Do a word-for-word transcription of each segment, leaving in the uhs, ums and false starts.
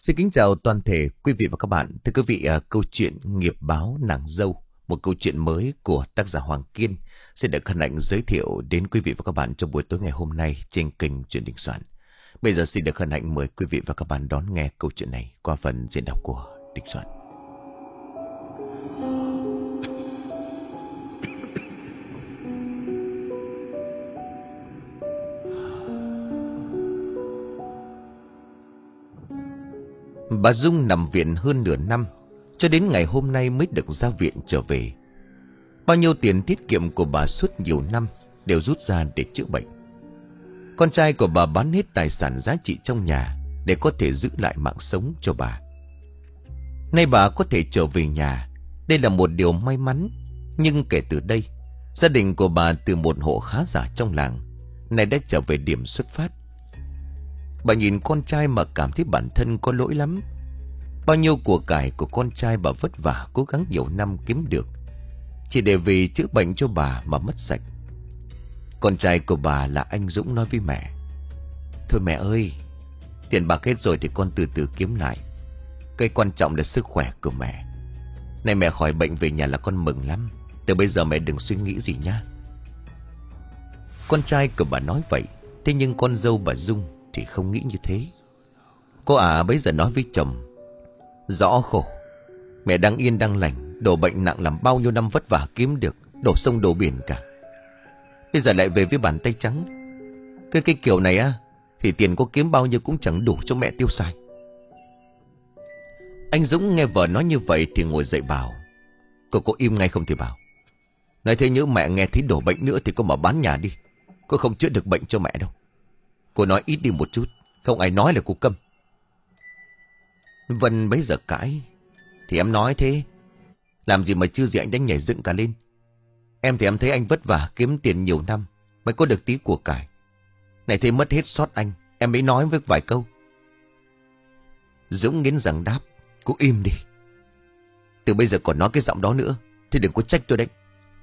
Xin kính chào toàn thể quý vị và các bạn. Thưa quý vị, uh, câu chuyện Nghiệp báo nàng dâu, một câu chuyện mới của tác giả Hoàng Kiên sẽ được hân hạnh giới thiệu đến quý vị và các bạn trong buổi tối ngày hôm nay trên kênh Chuyện Đình Soạn. Bây giờ xin được hân hạnh mời quý vị và các bạn đón nghe câu chuyện này qua phần diễn đọc của Đình Soạn. Bà Dung nằm viện hơn nửa năm, cho đến ngày hôm nay mới được ra viện trở về. Bao nhiêu tiền tiết kiệm của bà suốt nhiều năm đều rút ra để chữa bệnh. Con trai của bà bán hết tài sản giá trị trong nhà để có thể giữ lại mạng sống cho bà. Nay bà có thể trở về nhà, đây là một điều may mắn. Nhưng kể từ đây, gia đình của bà từ một hộ khá giả trong làng nay đã trở về điểm xuất phát. Bà nhìn con trai mà cảm thấy bản thân có lỗi lắm. Bao nhiêu của cải của con trai bà vất vả cố gắng nhiều năm kiếm được, chỉ để vì chữa bệnh cho bà mà mất sạch. Con trai của bà là anh Dũng nói với mẹ: "Thôi mẹ ơi, tiền bạc hết rồi thì con từ từ kiếm lại. Cái quan trọng là sức khỏe của mẹ. Này mẹ khỏi bệnh về nhà là con mừng lắm. Từ bây giờ mẹ đừng suy nghĩ gì nhá." Con trai của bà nói vậy, thế nhưng con dâu bà Dung thì không nghĩ như thế. Cô ả à bây giờ nói với chồng: "Rõ khổ, mẹ đang yên đang lành, đổ bệnh nặng làm bao nhiêu năm vất vả kiếm được, đổ sông đổ biển cả. Bây giờ lại về với bàn tay trắng. Cái cái kiểu này á thì tiền có kiếm bao nhiêu cũng chẳng đủ cho mẹ tiêu xài." Anh Dũng nghe vợ nói như vậy thì ngồi dậy bảo: "Cô có im ngay không thì bảo. Nói thế nhớ mẹ nghe thấy đổ bệnh nữa thì cô mà bán nhà đi. Cô không chữa được bệnh cho mẹ đâu. Cô nói ít đi một chút, không ai nói là cô câm." Vân bấy giờ cãi: "Thì em nói thế, làm gì mà chưa gì anh đánh nhảy dựng cả lên. Em thì em thấy anh vất vả kiếm tiền nhiều năm mới có được tí của cải. Này thế mất hết sót anh, em mới nói với vài câu." Dũng nghiến răng đáp: "Cô im đi. Từ bây giờ còn nói cái giọng đó nữa thì đừng có trách tôi đấy."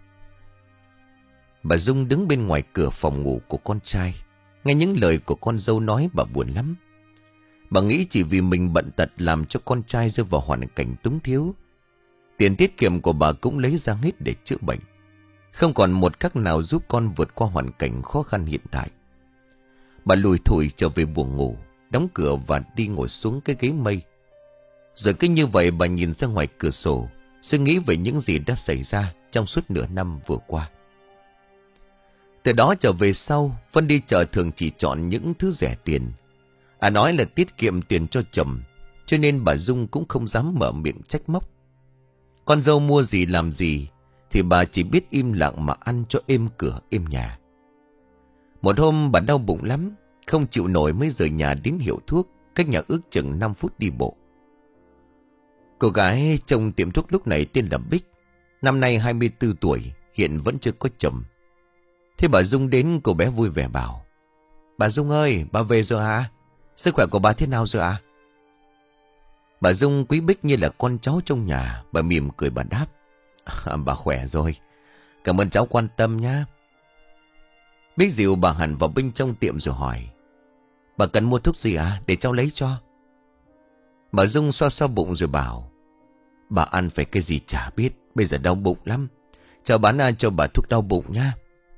Bà Dung đứng bên ngoài cửa phòng ngủ của con trai, nghe những lời của con dâu nói bà buồn lắm. Bà nghĩ chỉ vì mình bận tật làm cho con trai rơi vào hoàn cảnh túng thiếu. Tiền tiết kiệm của bà cũng lấy ra hết để chữa bệnh, không còn một cách nào giúp con vượt qua hoàn cảnh khó khăn hiện tại. Bà lùi thủi trở về buồng ngủ, đóng cửa và đi ngồi xuống cái ghế mây. Rồi cứ như vậy bà nhìn ra ngoài cửa sổ, suy nghĩ về những gì đã xảy ra trong suốt nửa năm vừa qua. Từ đó trở về sau, Vân đi chợ thường chỉ chọn những thứ rẻ tiền. À nói là tiết kiệm tiền cho chồng, cho nên bà Dung cũng không dám mở miệng trách móc. Con dâu mua gì làm gì thì bà chỉ biết im lặng mà ăn cho êm cửa êm nhà. Một hôm bà đau bụng lắm, không chịu nổi mới rời nhà đến hiệu thuốc, cách nhà ước chừng năm phút đi bộ. Cô gái trong tiệm thuốc lúc này tên là Bích, năm nay hai mươi tư tuổi, hiện vẫn chưa có chồng. Thế bà Dung đến, cô bé vui vẻ bảo: "Bà Dung ơi, bà về rồi hả? Sức khỏe của bà thế nào rồi ạ?" Bà Dung quý Bích như là con cháu trong nhà, bà mỉm cười bà đáp: à, "Bà khỏe rồi, cảm ơn cháu quan tâm nhá." Bích dìu bà hẳn vào bên trong tiệm rồi hỏi: "Bà cần mua thuốc gì à, để cháu lấy cho." Bà Dung xoa xoa bụng rồi bảo: "Bà ăn phải cái gì chả biết, bây giờ đau bụng lắm, cháu bán ai cho bà thuốc đau bụng nhá."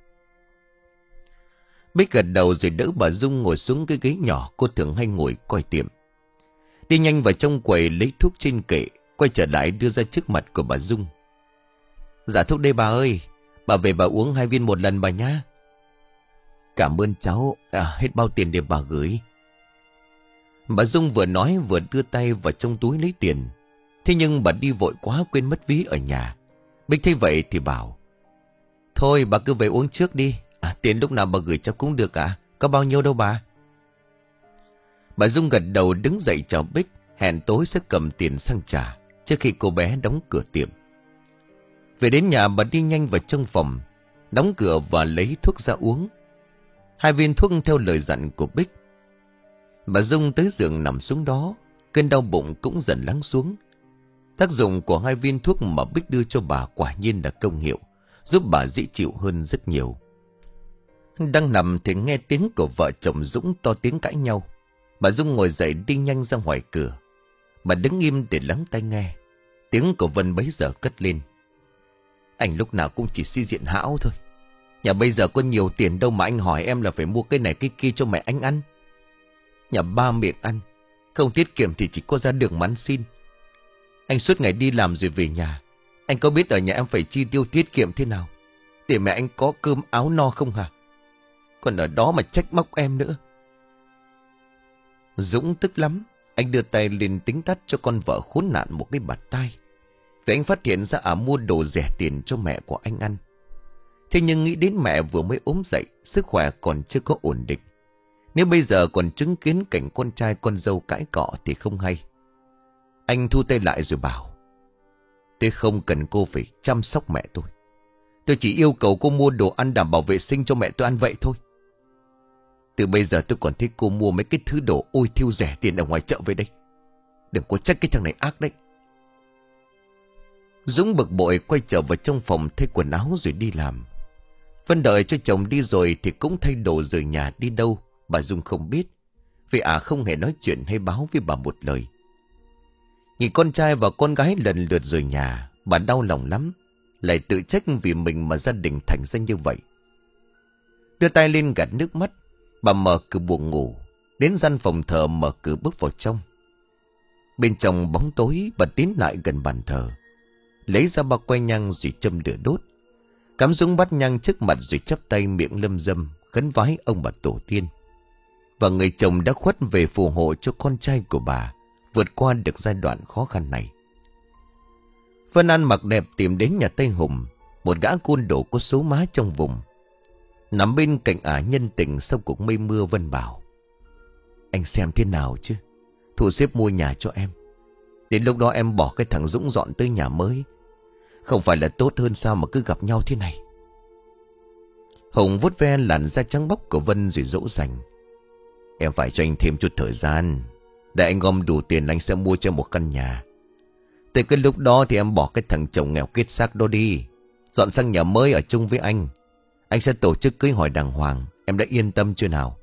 Bích gật đầu rồi đỡ bà Dung ngồi xuống cái ghế nhỏ cô thường hay ngồi coi tiệm. Đi nhanh vào trong quầy lấy thuốc trên kệ, quay trở lại đưa ra trước mặt của bà Dung: "Dạ thuốc đây bà ơi, bà về bà uống hai viên một lần bà nhá." "Cảm ơn cháu, à, hết bao tiền để bà gửi?" Bà Dung vừa nói vừa đưa tay vào trong túi lấy tiền. Thế nhưng bà đi vội quá quên mất ví ở nhà. Bích thấy vậy thì bảo: "Thôi bà cứ về uống trước đi, à, tiền lúc nào bà gửi cháu cũng được à, có bao nhiêu đâu bà." Bà Dung gật đầu đứng dậy chào Bích, hẹn tối sẽ cầm tiền sang trả trước khi cô bé đóng cửa tiệm. Về đến nhà bà đi nhanh vào trong phòng, đóng cửa và lấy thuốc ra uống. Hai viên thuốc theo lời dặn của Bích. Bà Dung tới giường nằm xuống đó, cơn đau bụng cũng dần lắng xuống. Tác dụng của hai viên thuốc mà Bích đưa cho bà quả nhiên là công hiệu, giúp bà dễ chịu hơn rất nhiều. Đang nằm thì nghe tiếng của vợ chồng Dũng to tiếng cãi nhau. Bà Dung ngồi dậy đi nhanh ra ngoài cửa. Bà đứng im để lắng tai nghe. Tiếng của Vân bấy giờ cất lên. Anh lúc nào cũng chỉ si diện hão thôi. Nhà bây giờ có nhiều tiền đâu mà anh hỏi em là phải mua cái này cái kia cho mẹ anh ăn. Nhà ba miệng ăn, không tiết kiệm thì chỉ có ra đường mà ăn xin. Anh suốt ngày đi làm rồi về nhà, anh có biết ở nhà em phải chi tiêu tiết kiệm thế nào để mẹ anh có cơm áo no không hả? Còn ở đó mà trách móc em nữa. Dũng tức lắm. Anh đưa tay lên tính tắt cho con vợ khốn nạn một cái bạt tai. Vì anh phát hiện ra ả mua đồ rẻ tiền cho mẹ của anh ăn. Thế nhưng nghĩ đến mẹ vừa mới ốm dậy, sức khỏe còn chưa có ổn định. Nếu bây giờ còn chứng kiến cảnh con trai con dâu cãi cọ thì không hay. Anh thu tay lại rồi bảo: Tôi không cần cô phải chăm sóc mẹ tôi. Tôi chỉ yêu cầu cô mua đồ ăn đảm bảo vệ sinh cho mẹ tôi ăn vậy thôi. Từ bây giờ tôi còn thấy cô mua mấy cái thứ đồ ôi thiêu rẻ tiền ở ngoài chợ về đây. Đừng có trách cái thằng này ác đấy. Dũng bực bội quay trở vào trong phòng thay quần áo rồi đi làm. Vân đợi cho chồng đi rồi thì cũng thay đồ rời nhà đi đâu bà Dung không biết. Vì ả à không hề nói chuyện hay báo với bà một lời. Nhìn con trai và con gái lần lượt rời nhà, bà đau lòng lắm. Lại tự trách vì mình mà gia đình thành ra như vậy. Đưa tay lên gạt nước mắt, bà mở cửa buồng ngủ, đến gian phòng thờ mở cửa bước vào trong. Bên trong bóng tối, bà tiến lại gần bàn thờ, lấy ra bao que nhang rồi châm lửa đốt, cắm xuống bát nhang trước mặt rồi chắp tay miệng lâm dâm khấn vái ông bà tổ tiên. Và người chồng đã khuất về phù hộ cho con trai của bà vượt qua được giai đoạn khó khăn này. Vân ăn mặc đẹp tìm đến nhà Tây Hùng, một gã côn đồ có số má trong vùng. Nằm bên cạnh ả nhân tình sau cuộc mây mưa. Vân bảo: Anh xem thế nào chứ, thu xếp mua nhà cho em. Đến lúc đó em bỏ cái thằng Dũng dọn tới nhà mới, không phải là tốt hơn sao mà cứ gặp nhau thế này. Hùng vuốt ve làn da trắng bóc của Vân rồi dỗ dành: Em phải cho anh thêm chút thời gian. Để anh gom đủ tiền anh sẽ mua cho một căn nhà. Tới cái lúc đó thì em bỏ cái thằng chồng nghèo kết xác đó đi, dọn sang nhà mới ở chung với anh. Anh sẽ tổ chức cưới hỏi đàng hoàng. Em đã yên tâm chưa nào?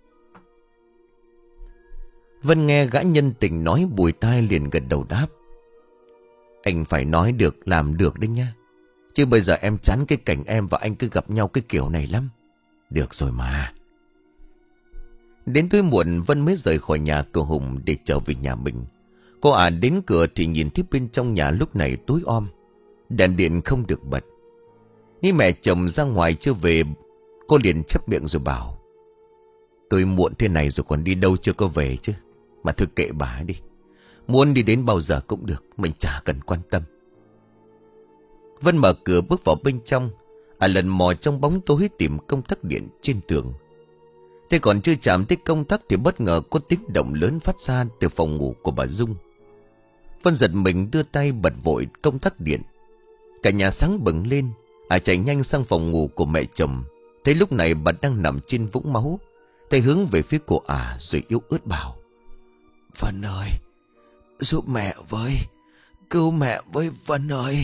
Vân nghe gã nhân tình nói bùi tai liền gật đầu đáp: Anh phải nói được làm được đấy nha. Chứ bây giờ em chán cái cảnh em và anh cứ gặp nhau cái kiểu này lắm. Được rồi mà. Đến tối muộn Vân mới rời khỏi nhà của Hùng để trở về nhà mình. Cô ả à đến cửa thì nhìn thấy bên trong nhà lúc này tối om, đèn điện không được bật. Nghĩ mẹ chồng ra ngoài chưa về, cô liền chép miệng rồi bảo: Tôi muộn thế này rồi còn đi đâu chưa có về chứ. Mà thôi kệ bà đi, muốn đi đến bao giờ cũng được, mình chả cần quan tâm. Vân mở cửa bước vào bên trong. À lần mò trong bóng tối tìm công tắc điện trên tường. Thế còn chưa chạm tới công tắc thì bất ngờ có tiếng động lớn phát ra từ phòng ngủ của bà Dung. Vân giật mình đưa tay bật vội công tắc điện. Cả nhà sáng bừng lên. À chạy nhanh sang phòng ngủ của mẹ chồng. Thấy lúc này bà đang nằm trên vũng máu, tay hướng về phía của ả à, rồi yếu ớt bảo: Vân ơi, giúp mẹ với, cứu mẹ với Vân ơi.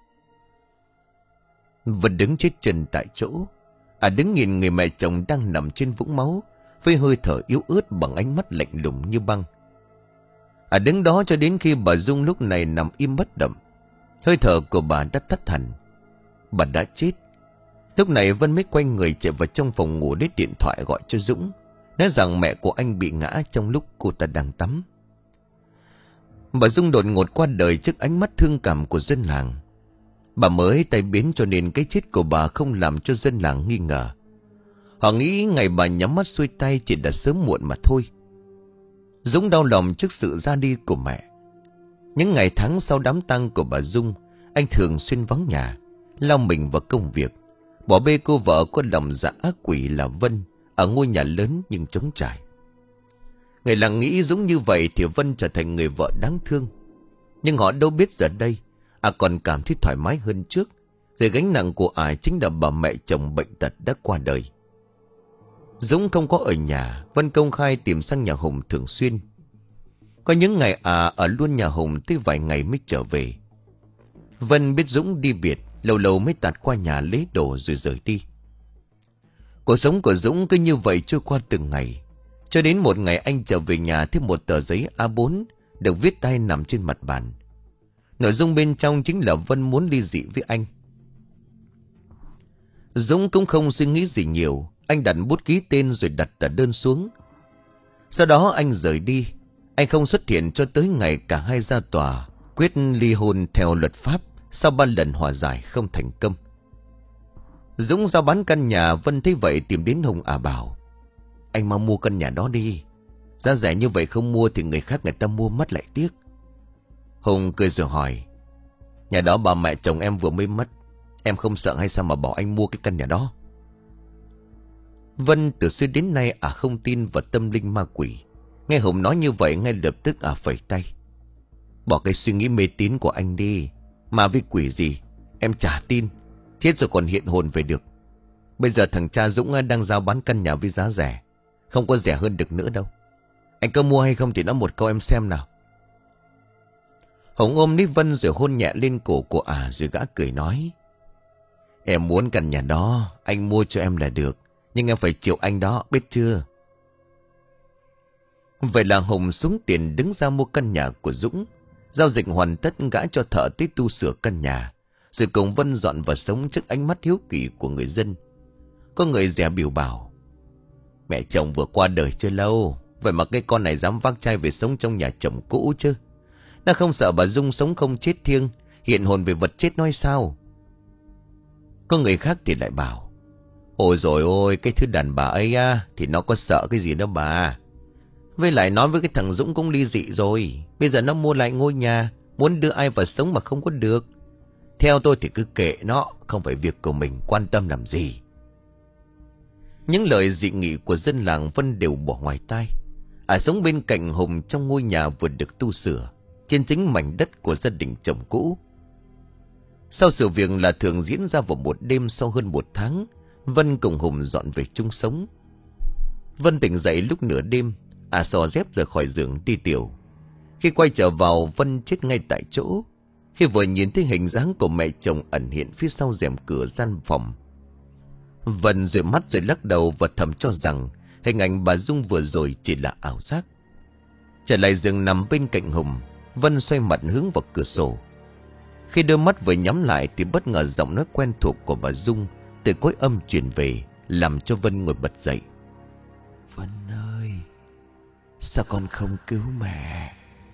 Vân đứng chết chân tại chỗ. À đứng nhìn người mẹ chồng đang nằm trên vũng máu với hơi thở yếu ớt bằng ánh mắt lạnh lùng như băng. À đứng đó cho đến khi bà Dung lúc này nằm im bất động. Hơi thở của bà đã tắt hẳn. Bà đã chết. Lúc này Vân mới quay người chạy vào trong phòng ngủ lấy điện thoại gọi cho Dũng, nói rằng mẹ của anh bị ngã trong lúc cô ta đang tắm. Bà Dung đột ngột qua đời trước ánh mắt thương cảm của dân làng. Bà mới tay biến cho nên cái chết của bà không làm cho dân làng nghi ngờ. Họ nghĩ ngày bà nhắm mắt xuôi tay chỉ đã sớm muộn mà thôi. Dũng đau lòng trước sự ra đi của mẹ. Những ngày tháng sau đám tang của bà Dung, anh thường xuyên vắng nhà, lao mình vào công việc, bỏ bê cô vợ có lòng dạ ác quỷ là Vân ở ngôi nhà lớn nhưng trống trải. Người làng nghĩ Dũng như vậy thì Vân trở thành người vợ đáng thương. Nhưng họ đâu biết giờ đây à còn cảm thấy thoải mái hơn trước, vì gánh nặng của ả à chính là bà mẹ chồng bệnh tật đã qua đời. Dũng không có ở nhà, Vân công khai tìm sang nhà Hùng thường xuyên. Có những ngày à ở luôn nhà Hùng tới vài ngày mới trở về. Vân biết Dũng đi biệt, lâu lâu mới tạt qua nhà lấy đồ rồi rời đi. Cuộc sống của Dũng cứ như vậy trôi qua từng ngày, cho đến một ngày anh trở về nhà thêm một tờ giấy a bốn được viết tay nằm trên mặt bàn. Nội dung bên trong chính là Vân muốn ly dị với anh. Dũng cũng không suy nghĩ gì nhiều. Anh đặt bút ký tên rồi đặt tờ đơn xuống. Sau đó anh rời đi. Anh không xuất hiện cho tới ngày cả hai ra tòa quyết ly hôn theo luật pháp. Sau ba lần hòa giải không thành công. Dũng giao bán căn nhà. Vân thấy vậy tìm đến Hùng à bảo: anh mau mua căn nhà đó đi. Giá rẻ như vậy không mua thì người khác người ta mua mất lại tiếc. Hùng cười rồi hỏi: nhà đó bà mẹ chồng em vừa mới mất, em không sợ hay sao mà bảo anh mua cái căn nhà đó? Vân từ xưa đến nay à không tin vào tâm linh ma quỷ. Nghe Hùng nói như vậy ngay lập tức à phẩy tay: bỏ cái suy nghĩ mê tín của anh đi. Ma với quỷ gì em chả tin. Chết rồi còn hiện hồn về được. Bây giờ thằng cha Dũng đang giao bán căn nhà với giá rẻ, không có rẻ hơn được nữa đâu. Anh có mua hay không thì nói một câu em xem nào. Hùng ôm lấy Vân rồi hôn nhẹ lên cổ của ả, rồi gã cười nói: em muốn căn nhà đó, anh mua cho em là được, nhưng em phải chịu anh đó, biết chưa? Vậy là Hùng xuống tiền đứng ra mua căn nhà của Dũng. Giao dịch hoàn tất, gã cho thợ tới tu sửa căn nhà, rồi cùng Vân dọn vào sống trước ánh mắt hiếu kỳ của người dân. Có người dè biểu bảo: mẹ chồng vừa qua đời chưa lâu, vậy mà cái con này dám vác chai về sống trong nhà chồng cũ chứ. Nó không sợ bà Dung sống không chết thiêng, hiện hồn về vật chết nói sao? Có người khác thì lại bảo: ôi rồi ôi, cái thứ đàn bà ấy á, thì nó có sợ cái gì đâu bà. Với lại nói với cái thằng Dũng cũng ly dị rồi, bây giờ nó mua lại ngôi nhà, muốn đưa ai vào sống mà không có được. Theo tôi thì cứ kệ nó, không phải việc của mình, quan tâm làm gì. Những lời dị nghị của dân làng Vân đều bỏ ngoài tai. À sống bên cạnh Hùng trong ngôi nhà vừa được tu sửa, trên chính mảnh đất của gia đình chồng cũ. Sau sự việc là thường diễn ra vào một đêm sau hơn một tháng, Vân cùng Hùng dọn về chung sống. Vân tỉnh dậy lúc nửa đêm, à xò dép rời khỏi giường đi tiểu. Khi quay trở vào, Vân chết ngay tại chỗ. Khi vừa nhìn thấy hình dáng của mẹ chồng ẩn hiện phía sau rèm cửa gian phòng, Vân rời mắt rồi lắc đầu và thầm cho rằng hình ảnh bà Dung vừa rồi chỉ là ảo giác. Trở lại giường nằm bên cạnh Hùng, Vân xoay mặt hướng vào cửa sổ. Khi đôi mắt vừa nhắm lại thì bất ngờ giọng nói quen thuộc của bà Dung từ cõi âm truyền về, làm cho Vân ngồi bật dậy. Vân ơi, sao con không cứu mẹ?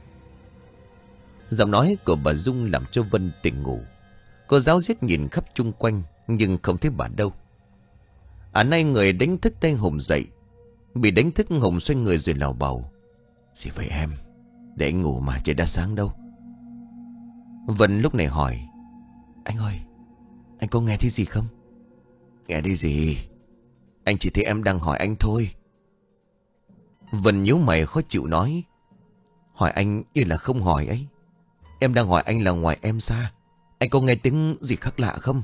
Giọng nói của bà Dung làm cho Vân tỉnh ngủ. Cô giáo giết nhìn khắp chung quanh nhưng không thấy bà đâu. À nay người đánh thức tay Hùng dậy. Bị đánh thức, Hùng xoay người rồi lào bầu: gì vậy em? Để anh ngủ mà, trời đã sáng đâu. Vân lúc này hỏi: anh ơi, anh có nghe thấy gì không? Nghe thấy gì? Anh chỉ thấy em đang hỏi anh thôi. Vân nhíu mày khó chịu nói: hỏi anh như là không hỏi ấy. Em đang hỏi anh là ngoài em ra, anh có nghe tiếng gì khác lạ không?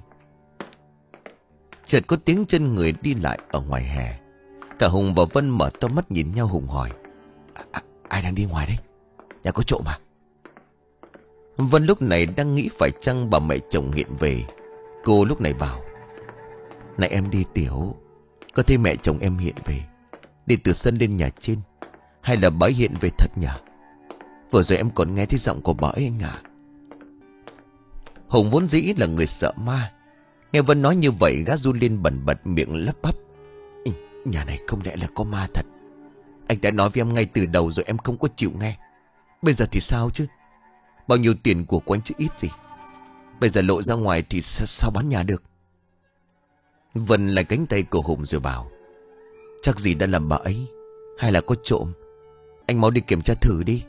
Chợt có tiếng chân người đi lại ở ngoài hè. Cả Hùng và Vân mở to mắt nhìn nhau. Hùng hỏi: à, à, ai đang đi ngoài đấy? Nhà có trộm à? Vân lúc này đang nghĩ phải chăng bà mẹ chồng hiện về. Cô lúc này bảo: này em đi tiểu, có thấy mẹ chồng em hiện về, đi từ sân lên nhà trên, hay là bà ấy hiện về thật nhỉ? Vừa rồi em còn nghe thấy giọng của bà ấy anh à. Hùng vốn dĩ là người sợ ma, nghe Vân nói như vậy gã run lên bần bật miệng lắp bắp: nhà này không lẽ là có ma thật? Anh đã nói với em ngay từ đầu rồi, em không có chịu nghe. Bây giờ thì sao chứ? Bao nhiêu tiền của anh chứ ít gì. Bây giờ lộ ra ngoài thì sao, sao bán nhà được? Vân lại cánh tay của Hùng rồi bảo: chắc gì đã làm bà ấy, hay là có trộm. Anh mau đi kiểm tra thử đi.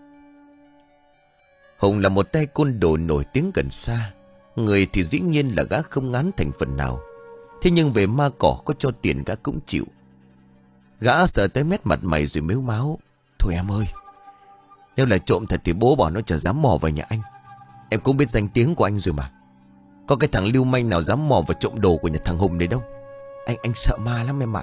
Hùng là một tay côn đồ nổi tiếng gần xa. Người thì dĩ nhiên là gã không ngán thành phần nào. Thế nhưng về ma cỏ có cho tiền gã cũng chịu. Gã sợ tới mét mặt mày rồi mếu máo: thôi em ơi, nếu là trộm thật thì bố bảo nó chả dám mò vào nhà anh. Em cũng biết danh tiếng của anh rồi mà. Có cái thằng lưu manh nào dám mò vào trộm đồ của nhà thằng Hùng này đâu. Anh anh sợ ma lắm em ạ.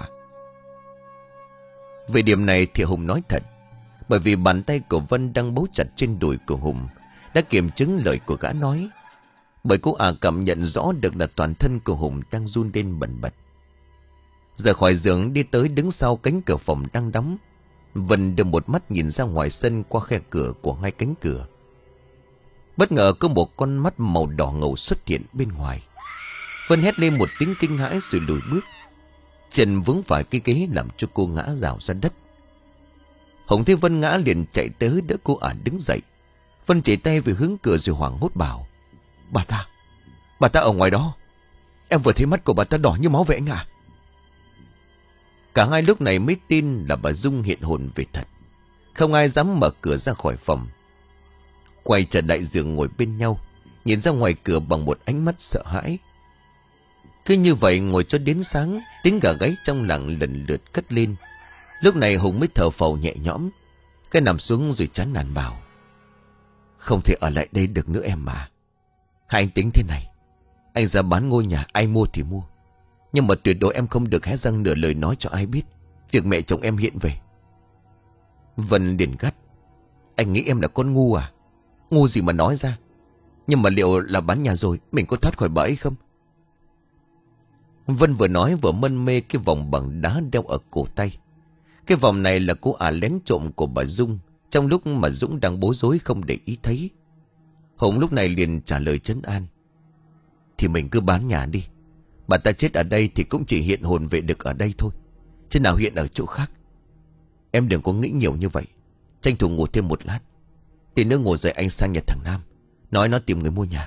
Về điểm này thì Hùng nói thật. Bởi vì bàn tay của Vân đang bấu chặt trên đùi của Hùng đã kiểm chứng lời của gã nói. Bởi cô ả cảm nhận rõ được là toàn thân của Hùng đang run lên bần bật. Rời khỏi giường đi tới đứng sau cánh cửa phòng đang đóng. Vân đưa một mắt nhìn ra ngoài sân qua khe cửa của hai cánh cửa. Bất ngờ có một con mắt màu đỏ ngầu xuất hiện bên ngoài. Vân hét lên một tiếng kinh hãi rồi lùi bước. Chân vướng phải cái ghế làm cho cô ngã rào ra đất. Hồng thấy Vân ngã liền chạy tới đỡ cô ả đứng dậy. Vân chỉ tay về hướng cửa rồi hoảng hốt bảo: Bà ta, bà ta ở ngoài đó. Em vừa thấy mắt của bà ta đỏ như máu vậy anh ạ. Cả hai lúc này mới tin là bà Dung hiện hồn về thật. Không ai dám mở cửa ra khỏi phòng. Quay trở lại giường ngồi bên nhau, nhìn ra ngoài cửa bằng một ánh mắt sợ hãi. Cứ như vậy ngồi cho đến sáng, tiếng gà gáy trong làng lần lượt cất lên. Lúc này Hùng mới thở phào nhẹ nhõm. Cái nằm xuống rồi chán nản bảo: Không thể ở lại đây được nữa em mà. Hai anh tính thế này, anh ra bán ngôi nhà, ai mua thì mua, nhưng mà tuyệt đối em không được hé răng nửa lời nói cho ai biết việc mẹ chồng em hiện về. Vân liền gắt: Anh nghĩ em là con ngu à? Ngu gì mà nói ra. Nhưng mà liệu là bán nhà rồi mình có thoát khỏi bà ấy không? Vân vừa nói vừa mân mê cái vòng bằng đá đeo ở cổ tay. Cái vòng này là cô ả lén trộm của bà Dung trong lúc mà Dũng đang bối rối không để ý thấy. Hùng lúc này liền trả lời trấn an: Thì mình cứ bán nhà đi. Bà ta chết ở đây thì cũng chỉ hiện hồn về được ở đây thôi, chứ nào hiện ở chỗ khác. Em đừng có nghĩ nhiều như vậy. Tranh thủ ngủ thêm một lát. Tí nữa ngủ dậy anh sang nhà thằng Nam, nói nó tìm người mua nhà.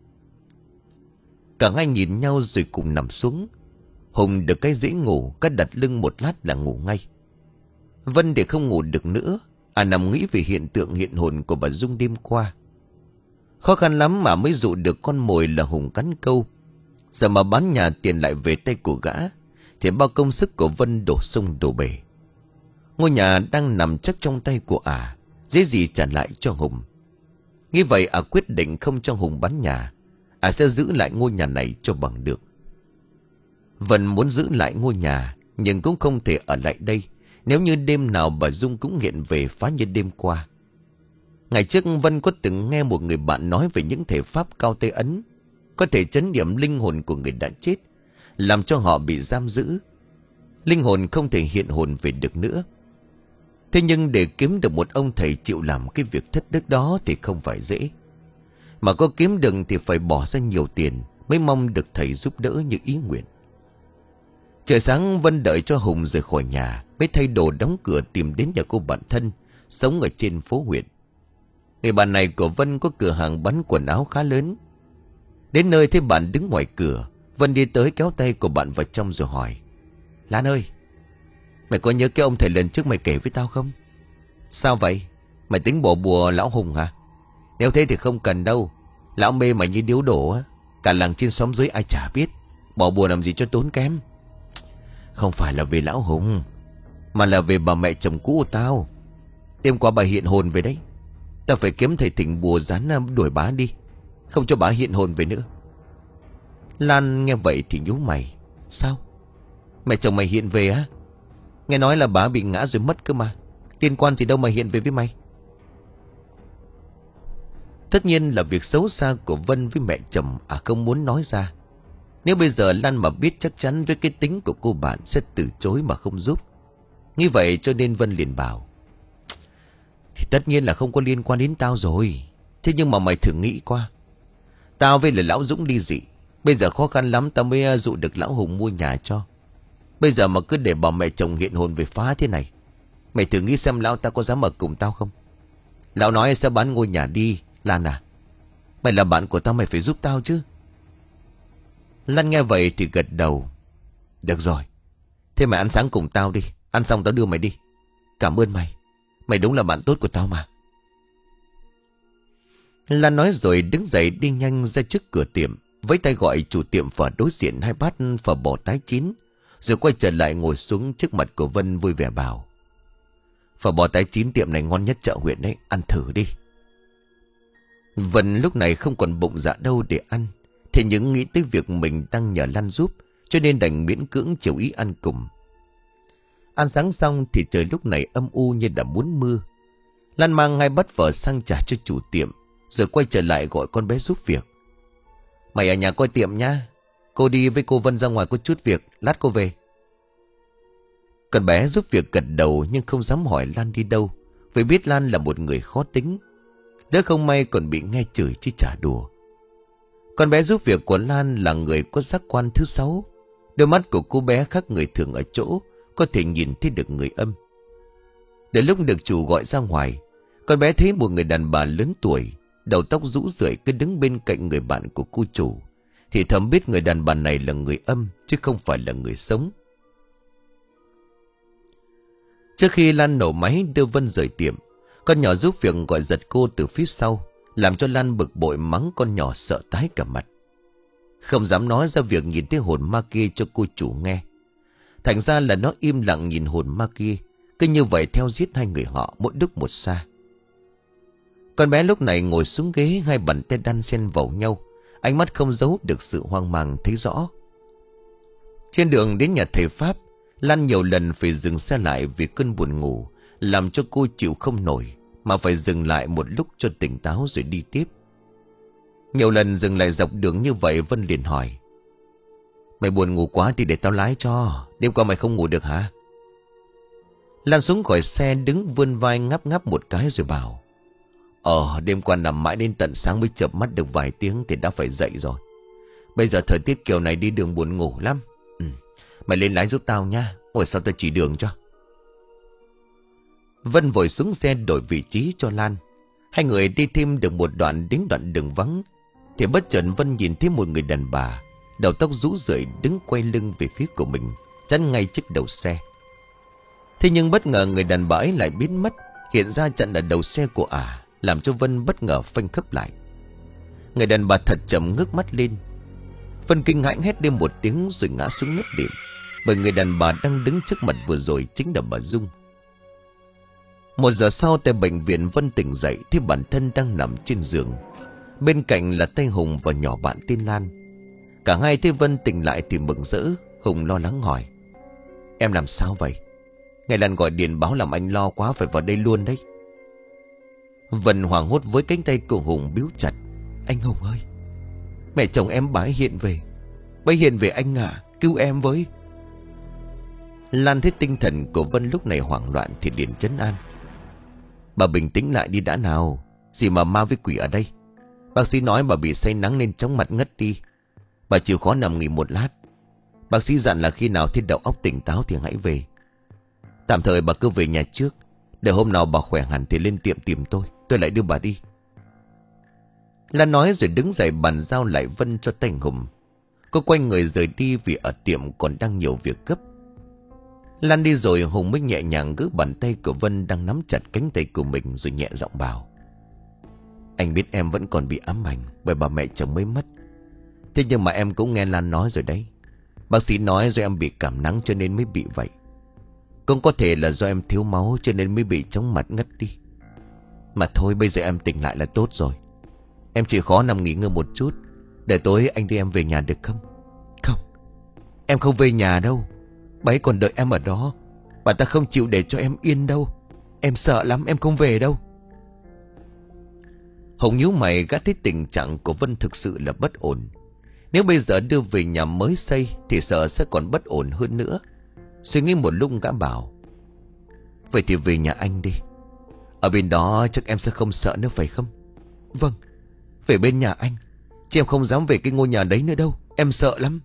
Cả hai nhìn nhau rồi cùng nằm xuống. Hùng được cái dễ ngủ, cắt đặt lưng một lát là ngủ ngay. Vân để không ngủ được nữa, à nằm nghĩ về hiện tượng hiện hồn của bà Dung đêm qua. Khó khăn lắm mà mới dụ được con mồi là Hùng cắn câu. Giờ mà bán nhà tiền lại về tay của gã thì bao công sức của Vân đổ sông đổ bể. Ngôi nhà đang nằm chắc trong tay của ả, dễ gì trả lại cho Hùng. Nghĩ vậy ả quyết định không cho Hùng bán nhà. Ả sẽ giữ lại ngôi nhà này cho bằng được. Vân muốn giữ lại ngôi nhà, nhưng cũng không thể ở lại đây nếu như đêm nào bà Dung cũng hiện về phá như đêm qua. Ngày trước Vân có từng nghe một người bạn nói về những thể pháp cao tay ấn có thể trấn niệm linh hồn của người đã chết, làm cho họ bị giam giữ. Linh hồn không thể hiện hồn về được nữa. Thế nhưng để kiếm được một ông thầy chịu làm cái việc thất đức đó thì không phải dễ. Mà có kiếm được thì phải bỏ ra nhiều tiền mới mong được thầy giúp đỡ như ý nguyện. Trời sáng Vân đợi cho Hùng rời khỏi nhà mới thay đồ đóng cửa tìm đến nhà cô bạn thân sống ở trên phố huyện. Người bạn này của Vân có cửa hàng bán quần áo khá lớn. Đến nơi thấy bạn đứng ngoài cửa, Vân đi tới kéo tay của bạn vào trong rồi hỏi: Lan ơi, mày có nhớ cái ông thầy lần trước mày kể với tao không? Sao vậy? Mày tính bỏ bùa lão Hùng hả? Nếu thế thì không cần đâu. Lão mê mày như điếu đổ á. Cả làng trên xóm dưới ai chả biết. Bỏ bùa làm gì cho tốn kém. Không phải là về lão Hùng, mà là về bà mẹ chồng cũ của tao. Đêm qua bà hiện hồn về đấy. Tao phải kiếm thầy thỉnh bùa dán đuổi bà đi, không cho bà hiện hồn về nữa. Lan nghe vậy thì nhíu mày: Sao? Mẹ chồng mày hiện về á? Nghe nói là bà bị ngã rồi mất cơ mà. Liên quan gì đâu mà hiện về với mày? Tất nhiên là việc xấu xa của Vân với mẹ chồng à không muốn nói ra. Nếu bây giờ Lan mà biết chắc chắn với cái tính của cô bạn sẽ từ chối mà không giúp. Như vậy cho nên Vân liền bảo: Thì tất nhiên là không có liên quan đến tao rồi. Thế nhưng mà mày thử nghĩ qua. Tao với là lão Dũng ly dị. Bây giờ khó khăn lắm tao mới dụ được lão Hùng mua nhà cho. Bây giờ mà cứ để bà mẹ chồng hiện hồn về phá thế này, mày thử nghĩ xem lão ta có dám ở cùng tao không? Lão nói sẽ bán ngôi nhà đi. Lan à, mày là bạn của tao, mày phải giúp tao chứ. Lan nghe vậy thì gật đầu: Được rồi, thế mày ăn sáng cùng tao đi. Ăn xong tao đưa mày đi. Cảm ơn mày. Mày đúng là bạn tốt của tao mà. Lan nói rồi đứng dậy đi nhanh ra trước cửa tiệm, với tay gọi chủ tiệm phở đối diện hai bát phở bò tái chín, rồi quay trở lại ngồi xuống trước mặt của Vân vui vẻ bảo: Phở bò tái chín tiệm này ngon nhất chợ huyện đấy, ăn thử đi. Vân lúc này không còn bụng dạ đâu để ăn. Thế nhưng nghĩ tới việc mình đang nhờ Lan giúp, cho nên đành miễn cưỡng chiều ý ăn cùng. Ăn sáng xong thì trời lúc này âm u như đã muốn mưa. Lan mang hai bát phở sang trả cho chủ tiệm, rồi quay trở lại gọi con bé giúp việc: Mày ở nhà coi tiệm nhá. Cô đi với cô Vân ra ngoài có chút việc, lát cô về. Con bé giúp việc gật đầu nhưng không dám hỏi Lan đi đâu, vì biết Lan là một người khó tính. Nếu không may còn bị nghe chửi chứ chả đùa. Con bé giúp việc của Lan là người có giác quan thứ sáu. Đôi mắt của cô bé khác người thường ở chỗ có thể nhìn thấy được người âm. Đến lúc được chủ gọi ra ngoài, con bé thấy một người đàn bà lớn tuổi, đầu tóc rũ rượi cứ đứng bên cạnh người bạn của cô chủ, thì thầm biết người đàn bà này là người âm chứ không phải là người sống. Trước khi Lan nổ máy đưa Vân rời tiệm, con nhỏ giúp việc gọi giật cô từ phía sau, làm cho Lan bực bội mắng con nhỏ sợ tái cả mặt. Không dám nói ra việc nhìn thấy hồn ma kia cho cô chủ nghe. Thành ra là nó im lặng nhìn hồn ma kia, cứ như vậy theo giết hai người họ mỗi đức một xa. Con bé lúc này ngồi xuống ghế, hai bàn tay đan xen vào nhau, ánh mắt không giấu được sự hoang mang thấy rõ. Trên đường đến nhà thầy Pháp, Lan nhiều lần phải dừng xe lại vì cơn buồn ngủ, làm cho cô chịu không nổi, mà phải dừng lại một lúc cho tỉnh táo rồi đi tiếp. Nhiều lần dừng lại dọc đường như vậy, Vân liền hỏi: Mày buồn ngủ quá thì để tao lái cho. Đêm qua mày không ngủ được hả? Lan xuống khỏi xe, đứng vươn vai ngáp ngáp một cái rồi bảo: Ờ đêm qua nằm mãi đến tận sáng mới chợp mắt được vài tiếng thì đã phải dậy rồi. Bây giờ thời tiết kiểu này đi đường buồn ngủ lắm. ừ. Mày lên lái giúp tao nha, ngồi sau tao chỉ đường cho. Vân vội xuống xe đổi vị trí cho Lan. Hai người đi thêm được một đoạn, đến đoạn đường vắng thì bất chợt Vân nhìn thấy một người đàn bà, đầu tóc rũ rượi, đứng quay lưng về phía của mình, chắn ngay trước đầu xe. Thế nhưng bất ngờ người đàn bà ấy lại biến mất, hiện ra chặn ở đầu xe của ả, à, làm cho Vân bất ngờ phanh khấp lại. Người đàn bà thật chậm ngước mắt lên. Vân kinh hãi hét lên một tiếng rồi ngã xuống ngất điểm, bởi người đàn bà đang đứng trước mặt vừa rồi chính là bà Dung. Một giờ sau tại bệnh viện, Vân tỉnh dậy thấy bản thân đang nằm trên giường, bên cạnh là tay Hùng và nhỏ bạn tên Lan. Cả hai thấy Vân tỉnh lại thì mừng rỡ. Hùng lo lắng hỏi: Em làm sao vậy? Ngày Lan gọi điện báo làm anh lo quá, phải vào đây luôn đấy. Vân hoảng hốt với cánh tay của Hùng biếu chặt: Anh Hùng ơi, mẹ chồng em bà ấy hiện về. Bà ấy hiện về anh à, cứu em với. Lan thấy tinh thần của Vân lúc này hoảng loạn thì liền trấn an: Bà bình tĩnh lại đi đã nào. Gì mà ma với quỷ ở đây. Bác sĩ nói bà bị say nắng nên chóng mặt ngất đi. Bà chịu khó nằm nghỉ một lát. Bác sĩ dặn là khi nào thấy đầu óc tỉnh táo thì hãy về. Tạm thời bà cứ về nhà trước, để hôm nào bà khỏe hẳn thì lên tiệm tìm tôi, tôi lại đưa bà đi. Lan nói rồi đứng dậy bàn giao lại Vân cho tay Hùng. Cô quay người rời đi vì ở tiệm còn đang nhiều việc gấp. Lan đi rồi, Hùng mới nhẹ nhàng gỡ bàn tay của Vân đang nắm chặt cánh tay của mình rồi nhẹ giọng bảo: Anh biết em vẫn còn bị ám ảnh bởi bà mẹ chồng mới mất. Thế nhưng mà em cũng nghe Lan nói rồi đấy. Bác sĩ nói do em bị cảm nắng cho nên mới bị vậy. Cũng có thể là do em thiếu máu cho nên mới bị chóng mặt ngất đi. Mà thôi, bây giờ em tỉnh lại là tốt rồi. Em chỉ khó nằm nghỉ ngơi một chút, để tối anh đưa em về nhà được không? Không, em không về nhà đâu. Bà ấy còn đợi em ở đó. Bà ta không chịu để cho em yên đâu. Em sợ lắm, em không về đâu. Hùng nhíu mày, gã thấy tình trạng của Vân thực sự là bất ổn. Nếu bây giờ đưa về nhà mới xây thì sợ sẽ còn bất ổn hơn nữa. Suy nghĩ một lúc gã bảo: Vậy thì về nhà anh đi. Ở bên đó chắc em sẽ không sợ nữa phải không? Vâng, về bên nhà anh, chứ em không dám về cái ngôi nhà đấy nữa đâu. Em sợ lắm.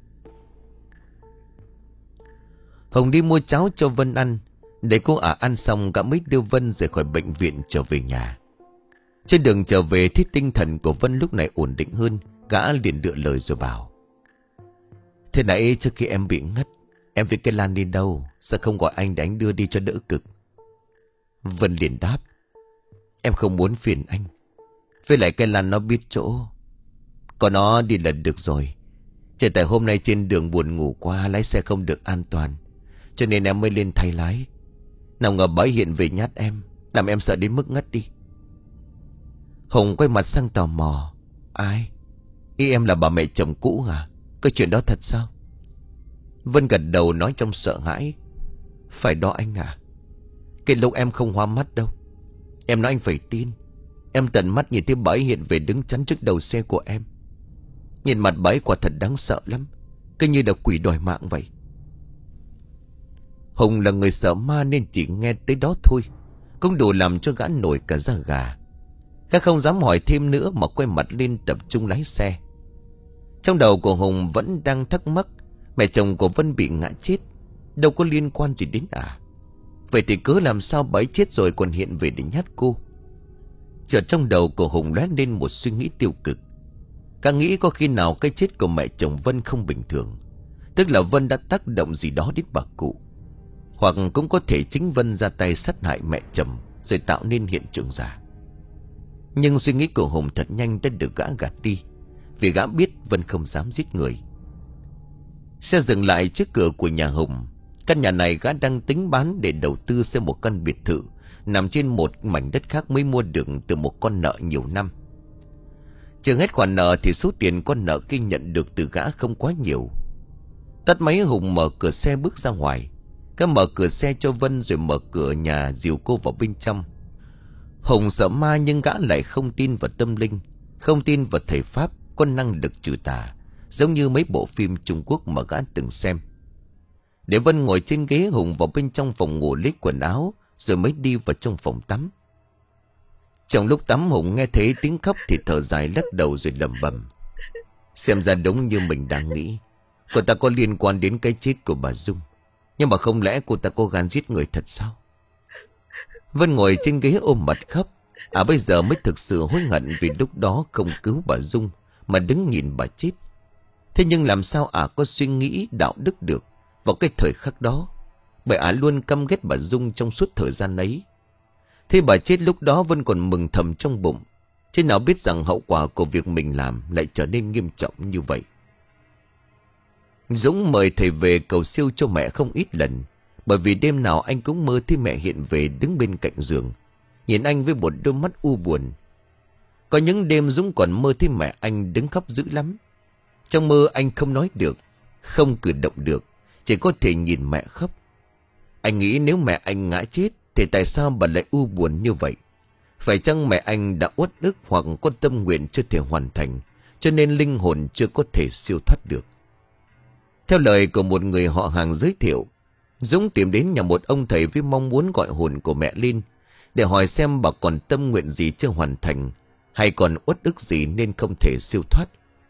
Hồng đi mua cháo cho Vân ăn. Để cô ả ăn xong, gã mới đưa Vân rời khỏi bệnh viện trở về nhà. Trên đường trở về thì tinh thần của Vân lúc này ổn định hơn. Gã liền đưa lời rồi bảo: Thế nãy trước khi em bị ngất, em với cái Lan đi đâu? Sao không gọi anh để anh đưa đi cho đỡ cực? Vân liền đáp: Em không muốn phiền anh. Với lại cái Lan nó biết chỗ, có nó đi là được rồi. Chỉ tại hôm nay trên đường buồn ngủ quá, lái xe không được an toàn, cho nên em mới lên thay lái. Nào ngờ bà ấy hiện về nhát em, làm em sợ đến mức ngất đi. Hùng quay mặt sang tò mò: Ai? Ý em là bà mẹ chồng cũ à? Cái chuyện đó thật sao? Vân gật đầu nói trong sợ hãi: Phải đó anh à. Cái lúc em không hoa mắt đâu. Em nói anh phải tin. Em tận mắt nhìn thấy bà ấy hiện về đứng chắn trước đầu xe của em. Nhìn mặt bà ấy quả thật đáng sợ lắm, cứ như là quỷ đòi mạng vậy. Hùng là người sợ ma nên chỉ nghe tới đó thôi cũng đủ làm cho gã nổi cả da gà. Gã không dám hỏi thêm nữa mà quay mặt lên tập trung lái xe. Trong đầu của Hùng vẫn đang thắc mắc, mẹ chồng của Vân bị ngã chết, đâu có liên quan gì đến à? Vậy thì cớ làm sao bà ấy chết rồi còn hiện về để nhát cô? Chợt trong đầu của Hùng lóe lên một suy nghĩ tiêu cực. Gã nghĩ có khi nào cái chết của mẹ chồng Vân không bình thường, tức là Vân đã tác động gì đó đến bà cụ. Hoặc cũng có thể chính Vân ra tay sát hại mẹ chồng rồi tạo nên hiện trường giả. Nhưng suy nghĩ của Hùng thật nhanh đã được gã gạt đi, vì gã biết Vân không dám giết người. Xe dừng lại trước cửa của nhà Hùng. Căn nhà này gã đang tính bán để đầu tư xây một căn biệt thự nằm trên một mảnh đất khác mới mua được từ một con nợ nhiều năm. Chưa hết khoản nợ thì số tiền con nợ kia nhận được từ gã không quá nhiều. Tắt máy, Hùng mở cửa xe bước ra ngoài. Gã mở cửa xe cho Vân rồi mở cửa nhà dìu cô vào bên trong. Hùng sợ ma nhưng gã lại không tin vào tâm linh, không tin vào thầy Pháp có năng lực trừ tà, giống như mấy bộ phim Trung Quốc mà gã từng xem. Để Vân ngồi trên ghế, Hùng vào bên trong phòng ngủ lấy quần áo rồi mới đi vào trong phòng tắm. Trong lúc tắm, Hùng nghe thấy tiếng khóc thì thở dài lắc đầu rồi lẩm bẩm. Xem ra đúng như mình đang nghĩ, cô ta có liên quan đến cái chết của bà Dung. Nhưng mà không lẽ cô ta có gan giết người thật sao? Vân ngồi trên ghế ôm mặt khóc. À bây giờ mới thực sự hối hận vì lúc đó không cứu bà Dung mà đứng nhìn bà chết. Thế nhưng làm sao ả có suy nghĩ đạo đức được vào cái thời khắc đó, bởi ả luôn căm ghét bà Dung trong suốt thời gian ấy. Thế bà chết lúc đó Vân còn mừng thầm trong bụng, chứ nào biết rằng hậu quả của việc mình làm lại trở nên nghiêm trọng như vậy. Dũng mời thầy về cầu siêu cho mẹ không ít lần, bởi vì đêm nào anh cũng mơ thấy mẹ hiện về đứng bên cạnh giường, nhìn anh với một đôi mắt u buồn. Có những đêm Dũng còn mơ thấy mẹ anh đứng khóc dữ lắm. Trong mơ anh không nói được, không cử động được, chỉ có thể nhìn mẹ khóc. Anh nghĩ nếu mẹ anh ngã chết thì tại sao bà lại u buồn như vậy? Phải chăng mẹ anh đã uất ức hoặc có tâm nguyện chưa thể hoàn thành, cho nên linh hồn chưa có thể siêu thoát được? Theo lời của một người họ hàng giới thiệu, Dũng tìm đến nhà một ông thầy với mong muốn gọi hồn của mẹ lên, để hỏi xem bà còn tâm nguyện gì chưa hoàn thành, hay còn uất ức gì nên không thể siêu thoát.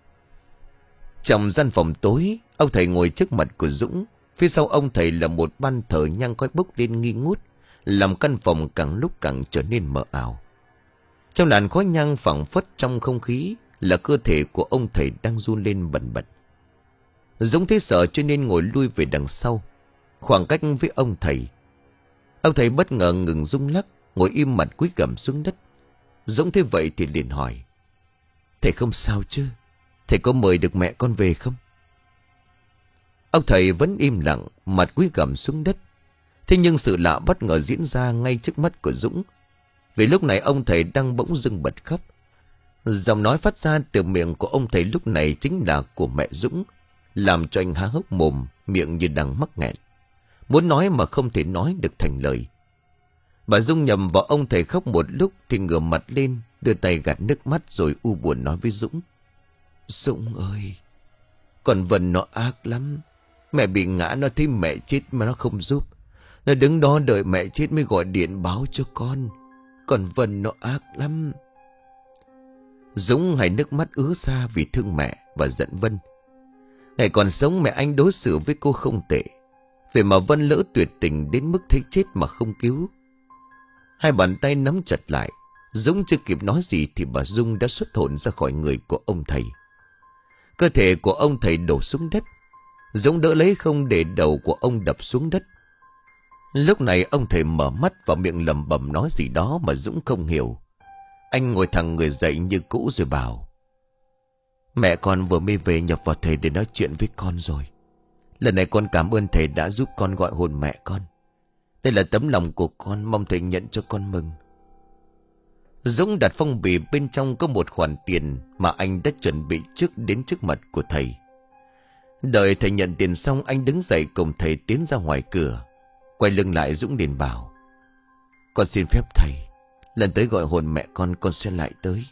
Trong gian phòng tối, ông thầy ngồi trước mặt của Dũng. Phía sau ông thầy là một ban thờ nhang khói bốc lên nghi ngút, làm căn phòng càng lúc càng trở nên mờ ảo. Trong làn khói nhang phảng phất trong không khí là cơ thể của ông thầy đang run lên bần bật. Dũng thấy sợ cho nên ngồi lui về đằng sau, khoảng cách với ông thầy. Ông thầy bất ngờ ngừng rung lắc, ngồi im mặt cúi gằm xuống đất. Dũng thấy vậy thì liền hỏi: Thầy không sao chứ? Thầy có mời được mẹ con về không? Ông thầy vẫn im lặng, mặt cúi gằm xuống đất. Thế nhưng sự lạ bất ngờ diễn ra ngay trước mắt của Dũng. Vì lúc này ông thầy đang bỗng dưng bật khóc. Giọng nói phát ra từ miệng của ông thầy lúc này chính là của mẹ Dũng, làm cho anh há hốc mồm, miệng như đang mắc nghẹn, muốn nói mà không thể nói được thành lời. Bà Dung nhầm vào ông thầy khóc một lúc thì ngửa mặt lên, đưa tay gạt nước mắt rồi u buồn nói với Dũng: Dũng ơi, con Vân nó ác lắm. Mẹ bị ngã, nó thấy mẹ chết mà nó không giúp. Nó đứng đó đợi mẹ chết mới gọi điện báo cho con. Còn Vân nó ác lắm. Dũng hay nước mắt ứa ra vì thương mẹ và giận Vân. Ngày còn sống mẹ anh đối xử với cô không tệ, vậy mà Vân lỡ tuyệt tình đến mức thấy chết mà không cứu. Hai bàn tay nắm chặt lại. Dũng chưa kịp nói gì thì bà Dung đã xuất hồn ra khỏi người của ông thầy. Cơ thể của ông thầy đổ xuống đất. Dũng đỡ lấy không để đầu của ông đập xuống đất. Lúc này ông thầy mở mắt và miệng lẩm bẩm nói gì đó mà Dũng không hiểu. Anh ngồi thẳng người dậy như cũ rồi bảo: Mẹ con vừa mới về nhập vào thầy để nói chuyện với con rồi. Lần này con cảm ơn thầy đã giúp con gọi hồn mẹ con. Đây là tấm lòng của con, mong thầy nhận cho con mừng. Dũng đặt phong bì, bên trong có một khoản tiền mà anh đã chuẩn bị trước đến trước mặt của thầy. Đợi thầy nhận tiền xong, anh đứng dậy cùng thầy tiến ra ngoài cửa. Quay lưng lại, Dũng liền bảo: Con xin phép thầy, lần tới gọi hồn mẹ con con sẽ lại tới.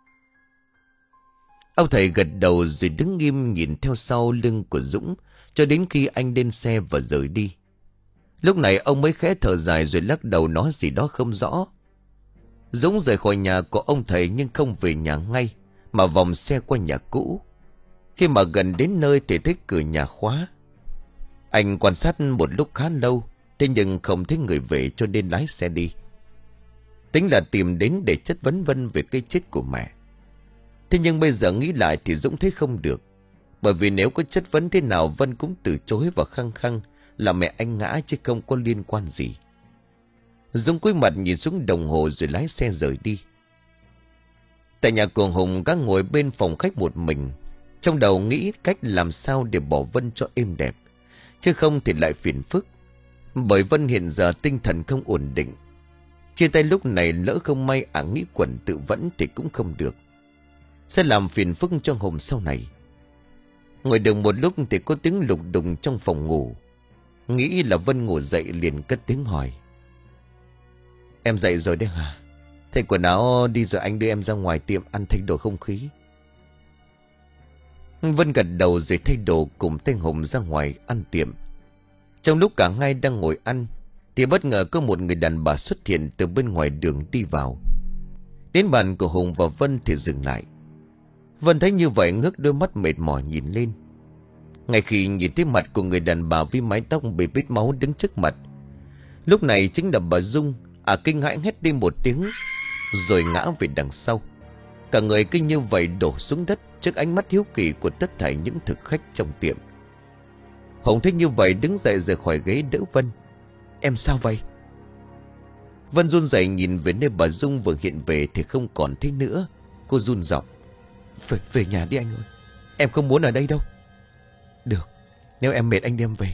Ông thầy gật đầu rồi đứng nghiêm nhìn theo sau lưng của Dũng cho đến khi anh lên xe và rời đi. Lúc này ông mới khẽ thở dài rồi lắc đầu nói gì đó không rõ. Dũng rời khỏi nhà của ông thầy nhưng không về nhà ngay, mà vòng xe qua nhà cũ. Khi mà gần đến nơi thì thấy cửa nhà khóa. Anh quan sát một lúc khá lâu, thế nhưng không thấy người về cho nên lái xe đi. Tính là tìm đến để chất vấn Vân về cái chết của mẹ. Thế nhưng bây giờ nghĩ lại thì Dũng thấy không được. Bởi vì nếu có chất vấn thế nào Vân cũng từ chối và khăng khăng là mẹ anh ngã chứ không có liên quan gì. Dũng cúi mặt nhìn xuống đồng hồ rồi lái xe rời đi. Tại nhà của Hùng, gác ngồi bên phòng khách một mình, trong đầu nghĩ cách làm sao để bỏ Vân cho êm đẹp, chứ không thì lại phiền phức. Bởi Vân hiện giờ tinh thần không ổn định. Chia tay lúc này lỡ không may ả nghĩ quẩn tự vẫn thì cũng không được, sẽ làm phiền phức cho Hùng sau này. Ngồi được một lúc thì có tiếng lục đùng trong phòng ngủ. Nghĩ là Vân ngủ dậy liền cất tiếng hỏi: Em dậy rồi đấy hả? Thay quần áo đi rồi anh đưa em ra ngoài tiệm ăn thay đổi không khí. Vân gật đầu rồi thay đồ cùng tên Hùng ra ngoài ăn tiệm. Trong lúc cả hai đang ngồi ăn thì bất ngờ có một người đàn bà xuất hiện từ bên ngoài đường đi vào. Đến bàn của Hùng và Vân thì dừng lại. Vân thấy như vậy ngước đôi mắt mệt mỏi nhìn lên. Ngay khi nhìn thấy mặt của người đàn bà với mái tóc bị bết máu đứng trước mặt, lúc này chính là bà Dung. À kinh hãi hét đi một tiếng rồi ngã về đằng sau. Cả người cứ như vậy đổ xuống đất trước ánh mắt hiếu kỳ của tất thảy những thực khách trong tiệm. Hùng thấy như vậy đứng dậy rời khỏi ghế đỡ Vân. Em sao vậy? Vân run rẩy nhìn về nơi bà Dung vừa hiện về thì không còn thấy nữa. Cô run giọng: Về, về nhà đi anh ơi, em không muốn ở đây đâu. Được, nếu em mệt anh đem về.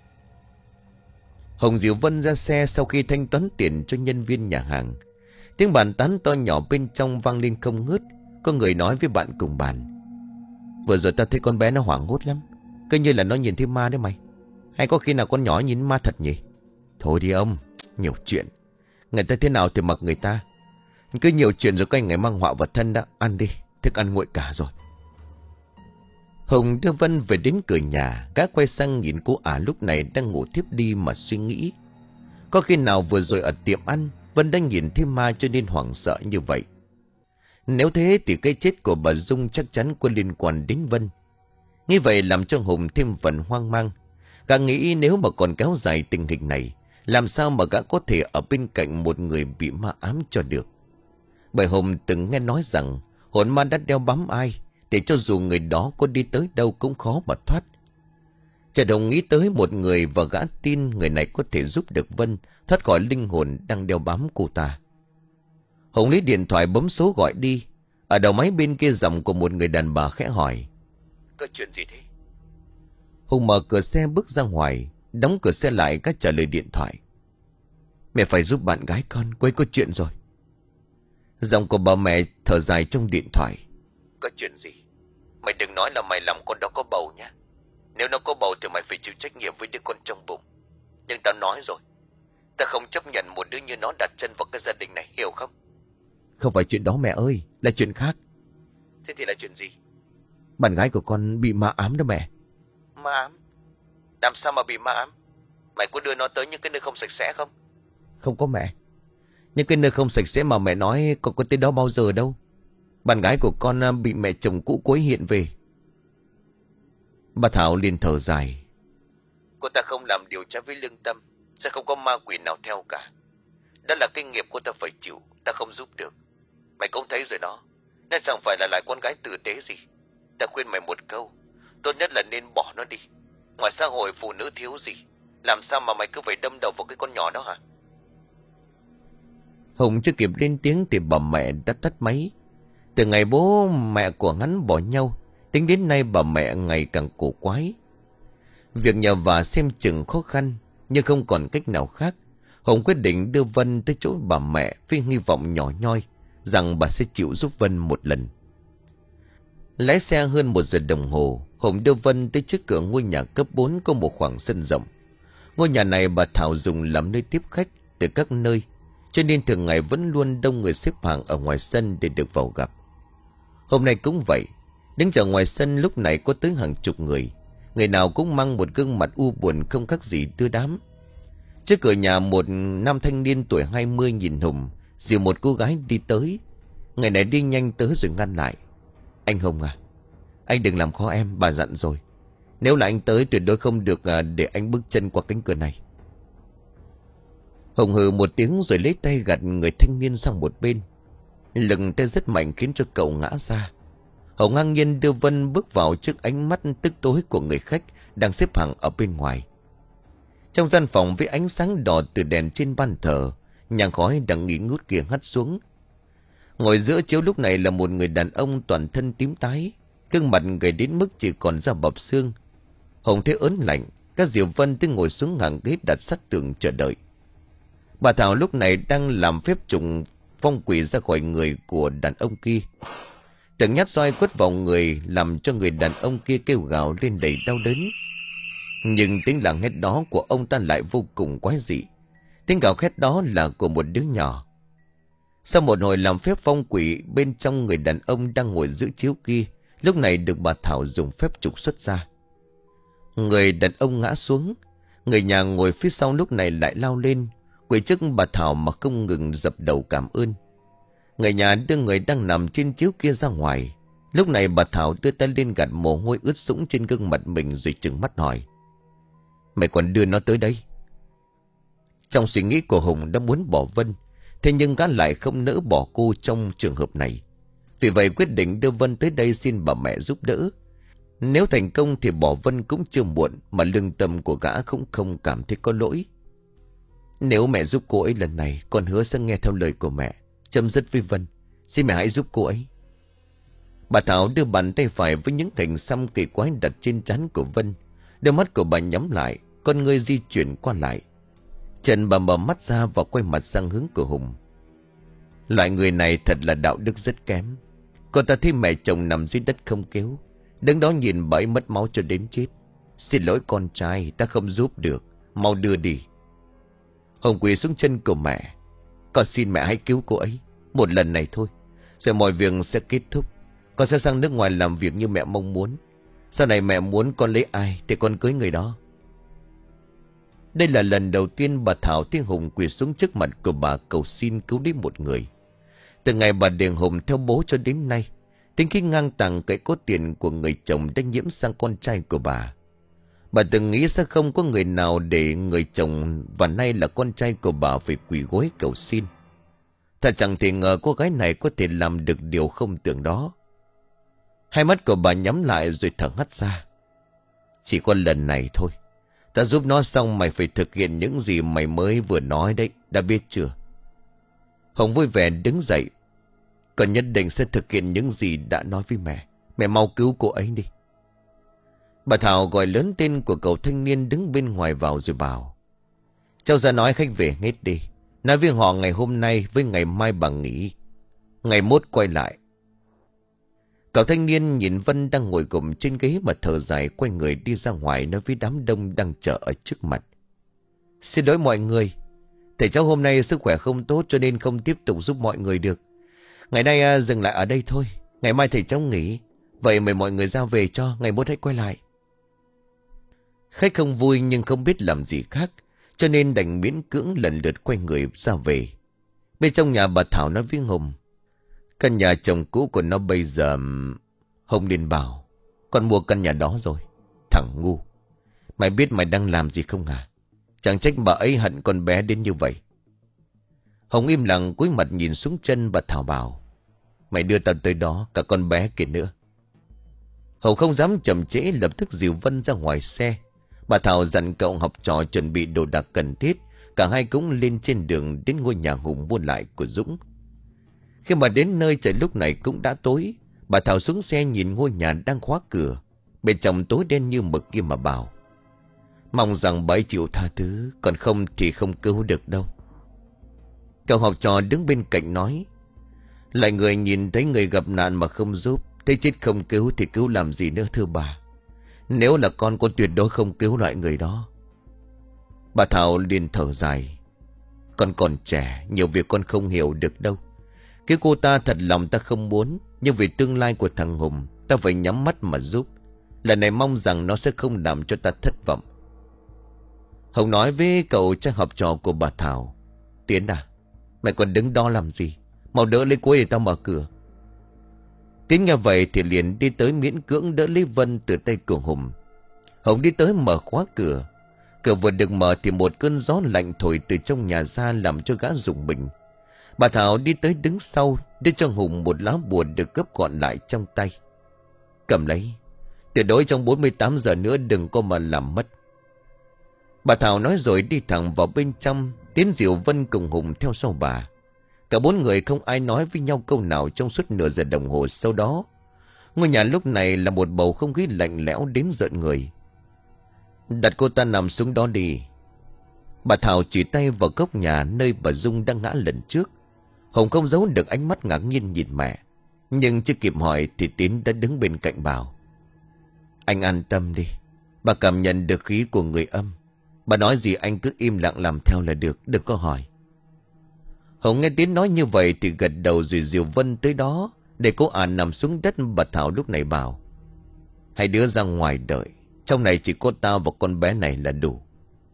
Hùng dìu Vân ra xe. Sau khi thanh toán tiền cho nhân viên nhà hàng, tiếng bàn tán to nhỏ bên trong vang lên không ngớt. Có người nói với bạn cùng bàn: Vừa rồi ta thấy con bé nó hoảng hốt lắm, cứ như là nó nhìn thấy ma đấy mày. Hay có khi nào con nhỏ nhìn ma thật nhỉ? Thôi đi ông, nhiều chuyện. Người ta thế nào thì mặc người ta. Cứ nhiều chuyện rồi các ngày mang họa vào thân đã. Ăn đi, thức ăn nguội cả rồi. Hùng đưa Vân về đến cửa nhà. Gã quay sang nhìn cô ả lúc này đang ngủ thiếp đi mà suy nghĩ. Có khi nào vừa rồi ở tiệm ăn Vân đã nhìn thấy ma cho nên hoảng sợ như vậy? Nếu thế thì cái chết của bà Dung chắc chắn có liên quan đến Vân. Như vậy làm cho Hùng thêm phần hoang mang. Gã nghĩ nếu mà còn kéo dài tình hình này, làm sao mà gã có thể ở bên cạnh một người bị ma ám cho được? Bởi Hùng từng nghe nói rằng hồn ma đã đeo bám ai thì cho dù người đó có đi tới đâu cũng khó mà thoát. Chợt Hùng nghĩ tới một người và gã tin người này có thể giúp được Vân thoát khỏi linh hồn đang đeo bám cô ta. Hùng lấy điện thoại bấm số gọi đi. Ở đầu máy bên kia giọng của một người đàn bà khẽ hỏi: Có chuyện gì thế? Hùng mở cửa xe bước ra ngoài, đóng cửa xe lại, các trả lời điện thoại: Mẹ phải giúp bạn gái con, cô ấy có chuyện rồi. Giọng của bà mẹ thở dài trong điện thoại: Có chuyện gì? Mày đừng nói là mày làm con đó có bầu nhá. Nếu nó có bầu thì mày phải chịu trách nhiệm với đứa con trong bụng. Nhưng tao nói rồi, ta không chấp nhận một đứa như nó đặt chân vào cái gia đình này, hiểu không? Không phải chuyện đó mẹ ơi, là chuyện khác. Thế thì là chuyện gì? Bạn gái của con bị ma ám đó mẹ. Ma ám? Làm sao mà bị ma ám? Mày có đưa nó tới những cái nơi không sạch sẽ không? Không có mẹ. Những cái nơi không sạch sẽ mà mẹ nói con có tới đó bao giờ đâu. Bạn gái của con bị mẹ chồng cũ cô ấy hiện về. Bà Thảo liền thở dài: Cô ta không làm điều trái với lương tâm, sẽ không có ma quỷ nào theo cả. Đó là cái nghiệp cô ta phải chịu, ta không giúp được. Mày cũng thấy rồi đó, nên chẳng phải là lại con gái tử tế gì. Ta khuyên mày một câu, tốt nhất là nên bỏ nó đi. Ngoài xã hội phụ nữ thiếu gì, làm sao mà mày cứ phải đâm đầu vào cái con nhỏ đó hả? Hùng chưa kịp lên tiếng thì bà mẹ đã tắt máy. Từ ngày bố mẹ của hắn bỏ nhau, tính đến nay bà mẹ ngày càng cổ quái. Việc nhờ vả xem chừng khó khăn, nhưng không còn cách nào khác. Hùng quyết định đưa Vân tới chỗ bà mẹ với hy vọng nhỏ nhoi rằng bà sẽ chịu giúp Vân một lần. Lái xe hơn một giờ đồng hồ, Hùng đưa Vân tới trước cửa ngôi nhà cấp bốn có một khoảng sân rộng. Ngôi nhà này bà Thảo dùng làm nơi tiếp khách từ các nơi, cho nên thường ngày vẫn luôn đông người xếp hàng ở ngoài sân để được vào gặp. Hôm nay cũng vậy, đứng chờ ngoài sân lúc này có tới hàng chục người. Người nào cũng mang một gương mặt u buồn không khác gì đưa đám. Trước cửa nhà một nam thanh niên tuổi hai mươi nhìn Hùng, dìu một cô gái đi tới. Người này đi nhanh tới rồi ngăn lại. Anh Hùng à, anh đừng làm khó em, bà dặn rồi. Nếu là anh tới tuyệt đối không được để anh bước chân qua cánh cửa này. Hùng hừ một tiếng rồi lấy tay gạt người thanh niên sang một bên. Lực tay rất mạnh khiến cho cậu ngã ra. Hùng ngang nhiên đưa Vân bước vào trước ánh mắt tức tối của người khách đang xếp hàng ở bên ngoài. Trong gian phòng với ánh sáng đỏ từ đèn trên ban thờ, nhang khói đang nghỉ ngút kia hắt xuống. Ngồi giữa chiếu lúc này là một người đàn ông toàn thân tím tái, gương mặt gầy đến mức chỉ còn da bọc xương. Hùng thấy ớn lạnh, các Diệu Vân tới ngồi xuống hàng ghế đặt sát tường chờ đợi. Bà Thảo lúc này đang làm phép trùng phong quỷ ra khỏi người của đàn ông kia. Từng nhát roi quất vào người làm cho người đàn ông kia kêu gào lên đầy đau đớn. Nhưng tiếng làng hét đó của ông ta lại vô cùng quái dị. Tiếng gào hét đó là của một đứa nhỏ. Sau một hồi làm phép phong quỷ, bên trong người đàn ông đang ngồi giữa chiếu kia lúc này được bà Thảo dùng phép trục xuất ra. Người đàn ông ngã xuống. Người nhà ngồi phía sau lúc này lại lao lên, quỳ trước bà Thảo mà không ngừng dập đầu cảm ơn. Người nhà đưa người đang nằm trên chiếu kia ra ngoài. Lúc này bà Thảo đưa tay lên gạt mồ hôi ướt sũng trên gương mặt mình rồi trừng mắt hỏi. Mày còn đưa nó tới đây? Trong suy nghĩ của Hùng đã muốn bỏ Vân, thế nhưng gã lại không nỡ bỏ cô trong trường hợp này. Vì vậy quyết định đưa Vân tới đây xin bà mẹ giúp đỡ. Nếu thành công thì bỏ Vân cũng chưa muộn, mà lương tâm của gã cũng không cảm thấy có lỗi. Nếu mẹ giúp cô ấy lần này, con hứa sẽ nghe theo lời của mẹ, chấm dứt với Vân. Xin mẹ hãy giúp cô ấy. Bà Thảo đưa bàn tay phải với những thành xăm kỳ quái đặt trên trán của Vân. Đôi mắt của bà nhắm lại, con ngươi di chuyển qua lại. Trần bà mở mắt ra và quay mặt sang hướng của Hùng. Loại người này thật là đạo đức rất kém. Cô ta thấy mẹ chồng nằm dưới đất không cứu, đứng đó nhìn bà ấy mất máu cho đến chết. Xin lỗi con trai, ta không giúp được, mau đưa đi. Hùng quỳ xuống chân của mẹ. Con xin mẹ hãy cứu cô ấy một lần này thôi, rồi mọi việc sẽ kết thúc. Con sẽ sang nước ngoài làm việc như mẹ mong muốn. Sau này mẹ muốn con lấy ai thì con cưới người đó. Đây là lần đầu tiên bà Thảo thấy Hùng quỳ xuống trước mặt của bà cầu xin cứu lấy một người. Từ ngày bà điền Hùng theo bố cho đến nay, tính khí ngang tàng cái cốt tiền của người chồng đã nhiễm sang con trai của bà. Bà từng nghĩ sẽ không có người nào để người chồng và nay là con trai của bà phải quỳ gối cầu xin. Thật chẳng thể ngờ cô gái này có thể làm được điều không tưởng đó. Hai mắt của bà nhắm lại rồi thở hắt ra. Chỉ có lần này thôi. Ta giúp nó xong mày phải thực hiện những gì mày mới vừa nói đấy, đã biết chưa? Hồng vui vẻ đứng dậy. Con nhất định sẽ thực hiện những gì đã nói với mẹ. Mẹ mau cứu cô ấy đi. Bà Thảo gọi lớn tên của cậu thanh niên đứng bên ngoài vào rồi bảo. Cháu ra nói khách về hết đi. Nói với họ ngày hôm nay với ngày mai bà nghỉ. Ngày mốt quay lại. Cậu thanh niên nhìn Vân đang ngồi gục trên ghế mà thở dài, quay người đi ra ngoài nói với đám đông đang chờ ở trước mặt. Xin lỗi mọi người, thầy cháu hôm nay sức khỏe không tốt cho nên không tiếp tục giúp mọi người được. Ngày nay à, dừng lại ở đây thôi. Ngày mai thầy cháu nghỉ. Vậy mời mọi người ra về cho, ngày mốt hãy quay lại. Khách không vui nhưng không biết làm gì khác, cho nên đành miễn cưỡng lần lượt quay người ra về. Bên trong nhà bà Thảo nói với Hùng. Căn nhà chồng cũ của nó bây giờ... Hùng liền bảo. Con mua căn nhà đó rồi. Thằng ngu. Mày biết mày đang làm gì không hả? Chẳng trách bà ấy hận con bé đến như vậy. Hùng im lặng cúi mặt nhìn xuống chân bà Thảo bảo. Mày đưa tao tới đó, cả con bé kia nữa. Hùng không dám chậm trễ, lập tức dìu Vân ra ngoài xe. Bà Thảo dặn cậu học trò chuẩn bị đồ đạc cần thiết. Cả hai cũng lên trên đường đến ngôi nhà Hùng mua lại của Dũng. Khi mà đến nơi trời lúc này cũng đã tối. Bà Thảo xuống xe nhìn ngôi nhà đang khóa cửa. Bên trong tối đen như mực kia mà bảo. Mong rằng bà ấy chịu tha thứ, còn không thì không cứu được đâu. Cậu học trò đứng bên cạnh nói. Lại người nhìn thấy người gặp nạn mà không giúp, thấy chết không cứu thì cứu làm gì nữa thưa bà. Nếu là con, con tuyệt đối không cứu loại người đó. Bà Thảo liền thở dài. Con còn trẻ, nhiều việc con không hiểu được đâu. Cái cô ta thật lòng ta không muốn, nhưng vì tương lai của thằng Hùng, ta phải nhắm mắt mà giúp. Lần này mong rằng nó sẽ không làm cho ta thất vọng. Hồng nói với cậu trai học trò của bà Thảo: Tiến à, mày còn đứng đó làm gì? Mau đỡ lấy cuối để tao mở cửa. Tiến nghe vậy thì liền đi tới miễn cưỡng đỡ lấy Vân từ tay của Hùng. Hồng đi tới mở khóa cửa. Cửa vừa được mở thì một cơn gió lạnh thổi từ trong nhà ra làm cho gã rùng mình. Bà Thảo đi tới đứng sau, đưa cho Hùng một lá bùa được gấp gọn lại trong tay. Cầm lấy, tuyệt đối trong bốn mươi tám giờ nữa đừng có mà làm mất. Bà Thảo nói rồi đi thẳng vào bên trong. Tiến dìu Vân cùng Hùng theo sau bà. Cả bốn người không ai nói với nhau câu nào trong suốt nửa giờ đồng hồ sau đó. Ngôi nhà lúc này là một bầu không khí lạnh lẽo đến rợn người. Đặt cô ta nằm xuống đó đi. Bà Thảo chỉ tay vào góc nhà nơi bà Dung đang ngã lần trước. Hùng không giấu được ánh mắt ngạc nhiên nhìn mẹ. Nhưng chưa kịp hỏi thì Tiến đã đứng bên cạnh bảo: Anh an tâm đi, bà cảm nhận được khí của người âm. Bà nói gì anh cứ im lặng làm theo là được, đừng có hỏi. Hùng nghe Tiến nói như vậy thì gật đầu rồi dìu Vân tới đó để cô ả nằm xuống đất. Bà Thảo lúc này bảo: Hai đứa ra ngoài đợi, trong này chỉ có tao và con bé này là đủ.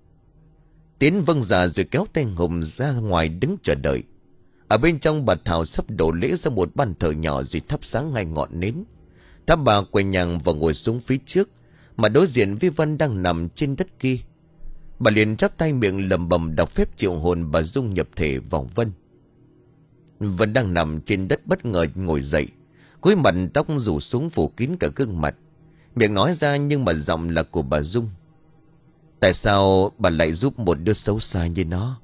Tiến vâng dạ rồi kéo tay Hùng ra ngoài đứng chờ đợi. Ở bên trong bà Thảo sắp đổ lễ ra một bàn thờ nhỏ rồi thắp sáng ngay ngọn nến. Tháp bà quay nhằng và ngồi xuống phía trước, mà đối diện với Vân đang nằm trên đất kia. Bà liền chắp tay miệng lẩm bẩm đọc phép triệu hồn bà Dung nhập thể vào Vân. Vân đang nằm trên đất bất ngờ ngồi dậy, cúi mặt tóc rủ xuống phủ kín cả gương mặt. Miệng nói ra nhưng mà giọng là của bà Dung: Tại sao bà lại giúp một đứa xấu xa như nó?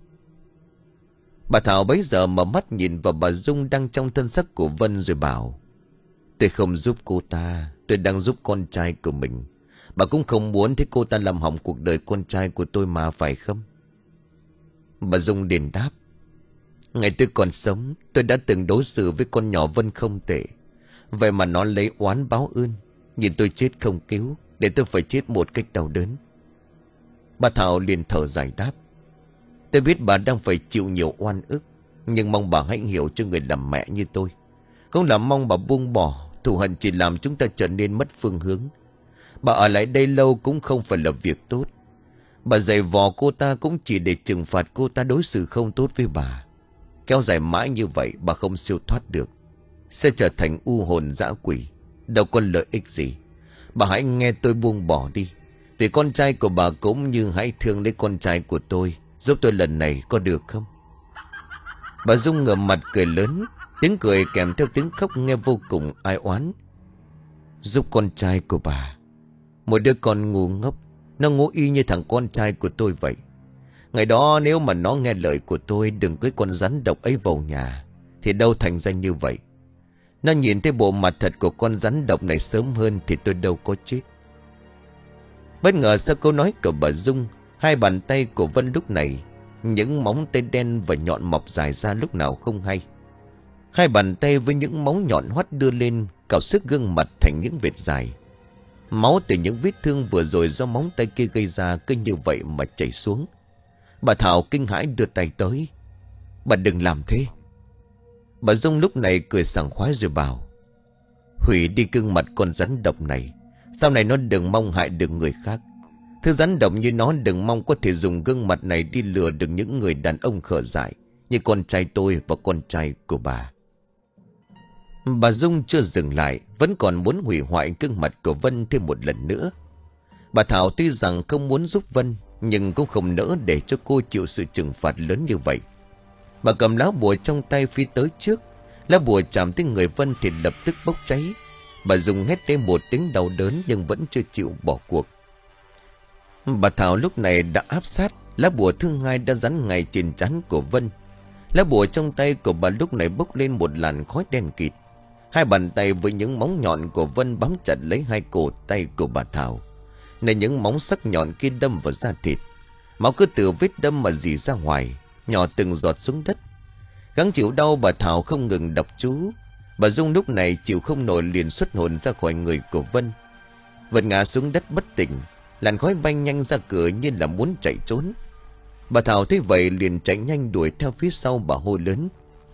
Bà Thảo bấy giờ mở mắt nhìn vào bà Dung đang trong thân sắc của Vân rồi bảo: Tôi không giúp cô ta, tôi đang giúp con trai của mình. Bà cũng không muốn thấy cô ta làm hỏng cuộc đời con trai của tôi mà, phải không? Bà Dung đền đáp: Ngày tôi còn sống, tôi đã từng đối xử với con nhỏ Vân không tệ. Vậy mà nó lấy oán báo ơn, nhìn tôi chết không cứu, để tôi phải chết một cách đau đớn. Bà Thảo liền thở dài đáp: Tôi biết bà đang phải chịu nhiều oan ức, nhưng mong bà hãy hiểu cho người làm mẹ như tôi. Không là mong bà buông bỏ, thù hận chỉ làm chúng ta trở nên mất phương hướng. Bà ở lại đây lâu cũng không phải là việc tốt. Bà giày vò cô ta cũng chỉ để trừng phạt cô ta đối xử không tốt với bà. Kéo dài mãi như vậy bà không siêu thoát được, sẽ trở thành u hồn dã quỷ, đâu có lợi ích gì. Bà hãy nghe tôi buông bỏ đi, vì con trai của bà cũng như hãy thương lấy con trai của tôi. Giúp tôi lần này có được không? Bà Dung ngửa mặt cười lớn, tiếng cười kèm theo tiếng khóc nghe vô cùng ai oán. Giúp con trai của bà? Một đứa con ngu ngốc, nó ngu y như thằng con trai của tôi vậy. Ngày đó nếu mà nó nghe lời của tôi đừng cưới con rắn độc ấy vào nhà, thì đâu thành ra như vậy. Nó nhìn thấy bộ mặt thật của con rắn độc này sớm hơn thì tôi đâu có chết. Bất ngờ sau câu nói của bà Dung, hai bàn tay của Vân lúc này, những móng tay đen và nhọn mọc dài ra lúc nào không hay. Hai bàn tay với những móng nhọn hoắt đưa lên, cào xước gương mặt thành những vệt dài. Máu từ những vết thương vừa rồi do móng tay kia gây ra cứ như vậy mà chảy xuống. Bà Thảo kinh hãi đưa tay tới: Bà đừng làm thế. Bà Dung lúc này cười sảng khoái rồi bảo: Hủy đi gương mặt con rắn độc này, sau này nó đừng mong hại được người khác. Thứ rắn độc như nó đừng mong có thể dùng gương mặt này đi lừa được những người đàn ông khờ dại như con trai tôi và con trai của bà. Bà Dung chưa dừng lại, vẫn còn muốn hủy hoại gương mặt của Vân thêm một lần nữa. Bà Thảo tuy rằng không muốn giúp Vân, nhưng cũng không nỡ để cho cô chịu sự trừng phạt lớn như vậy. Bà cầm lá bùa trong tay phi tới trước. Lá bùa chạm tới người Vân thì lập tức bốc cháy. Bà Dung hét lên một tiếng đau đớn nhưng vẫn chưa chịu bỏ cuộc. Bà Thảo lúc này đã áp sát. Lá bùa thứ hai đã dán ngay trên trán của Vân. Lá bùa trong tay của bà lúc này bốc lên một làn khói đen kịt. Hai bàn tay với những móng nhọn của Vân bám chặt lấy hai cổ tay của bà Thảo, nên những móng sắc nhọn kia đâm vào da thịt. Máu cứ từ vết đâm mà rỉ ra ngoài, nhỏ từng giọt xuống đất. Gắng chịu đau, bà Thảo không ngừng đọc chú. Bà Dung lúc này chịu không nổi liền xuất hồn ra khỏi người của Vân. Vân ngã xuống đất bất tỉnh, làn khói bay nhanh ra cửa như là muốn chạy trốn. Bà Thảo thấy vậy liền chạy nhanh đuổi theo phía sau, bà hô lớn.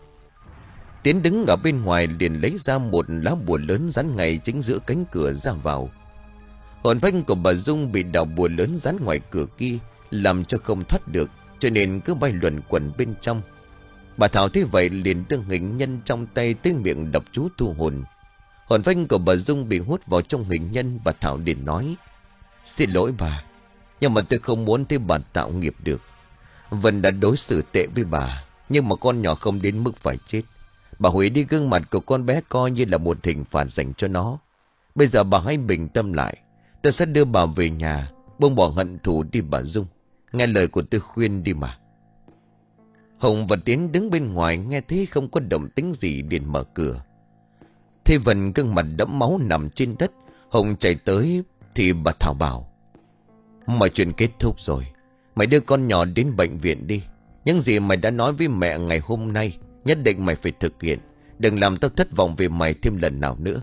Tiến đứng ở bên ngoài liền lấy ra một lá bùa lớn dán ngay chính giữa cánh cửa ra vào. Hồn phách của bà Dung bị đạo bùa lớn dán ngoài cửa kia làm cho không thoát được, cho nên cứ bay luẩn quẩn bên trong. Bà Thảo thấy vậy liền đưa hình nhân trong tay tới miệng đọc chú thu hồn. Hồn phách của bà Dung bị hút vào trong hình nhân. Bà Thảo liền nói: Xin lỗi bà, nhưng mà tôi không muốn thấy bà tạo nghiệp được. Vân đã đối xử tệ với bà, nhưng mà con nhỏ không đến mức phải chết. Bà hủy đi gương mặt của con bé coi như là một hình phạt dành cho nó. Bây giờ bà hãy bình tâm lại. Tôi sẽ đưa bà về nhà, buông bỏ hận thù đi bà Dung. Nghe lời của tôi khuyên đi mà. Hồng và Tiến đứng bên ngoài nghe thấy không có động tĩnh gì liền mở cửa. Thế Vân gương mặt đẫm máu nằm trên đất. Hồng chạy tới thì bà Thảo bảo: Mọi chuyện kết thúc rồi. Mày đưa con nhỏ đến bệnh viện đi. Những gì mày đã nói với mẹ ngày hôm nay nhất định mày phải thực hiện. Đừng làm tao thất vọng về mày thêm lần nào nữa.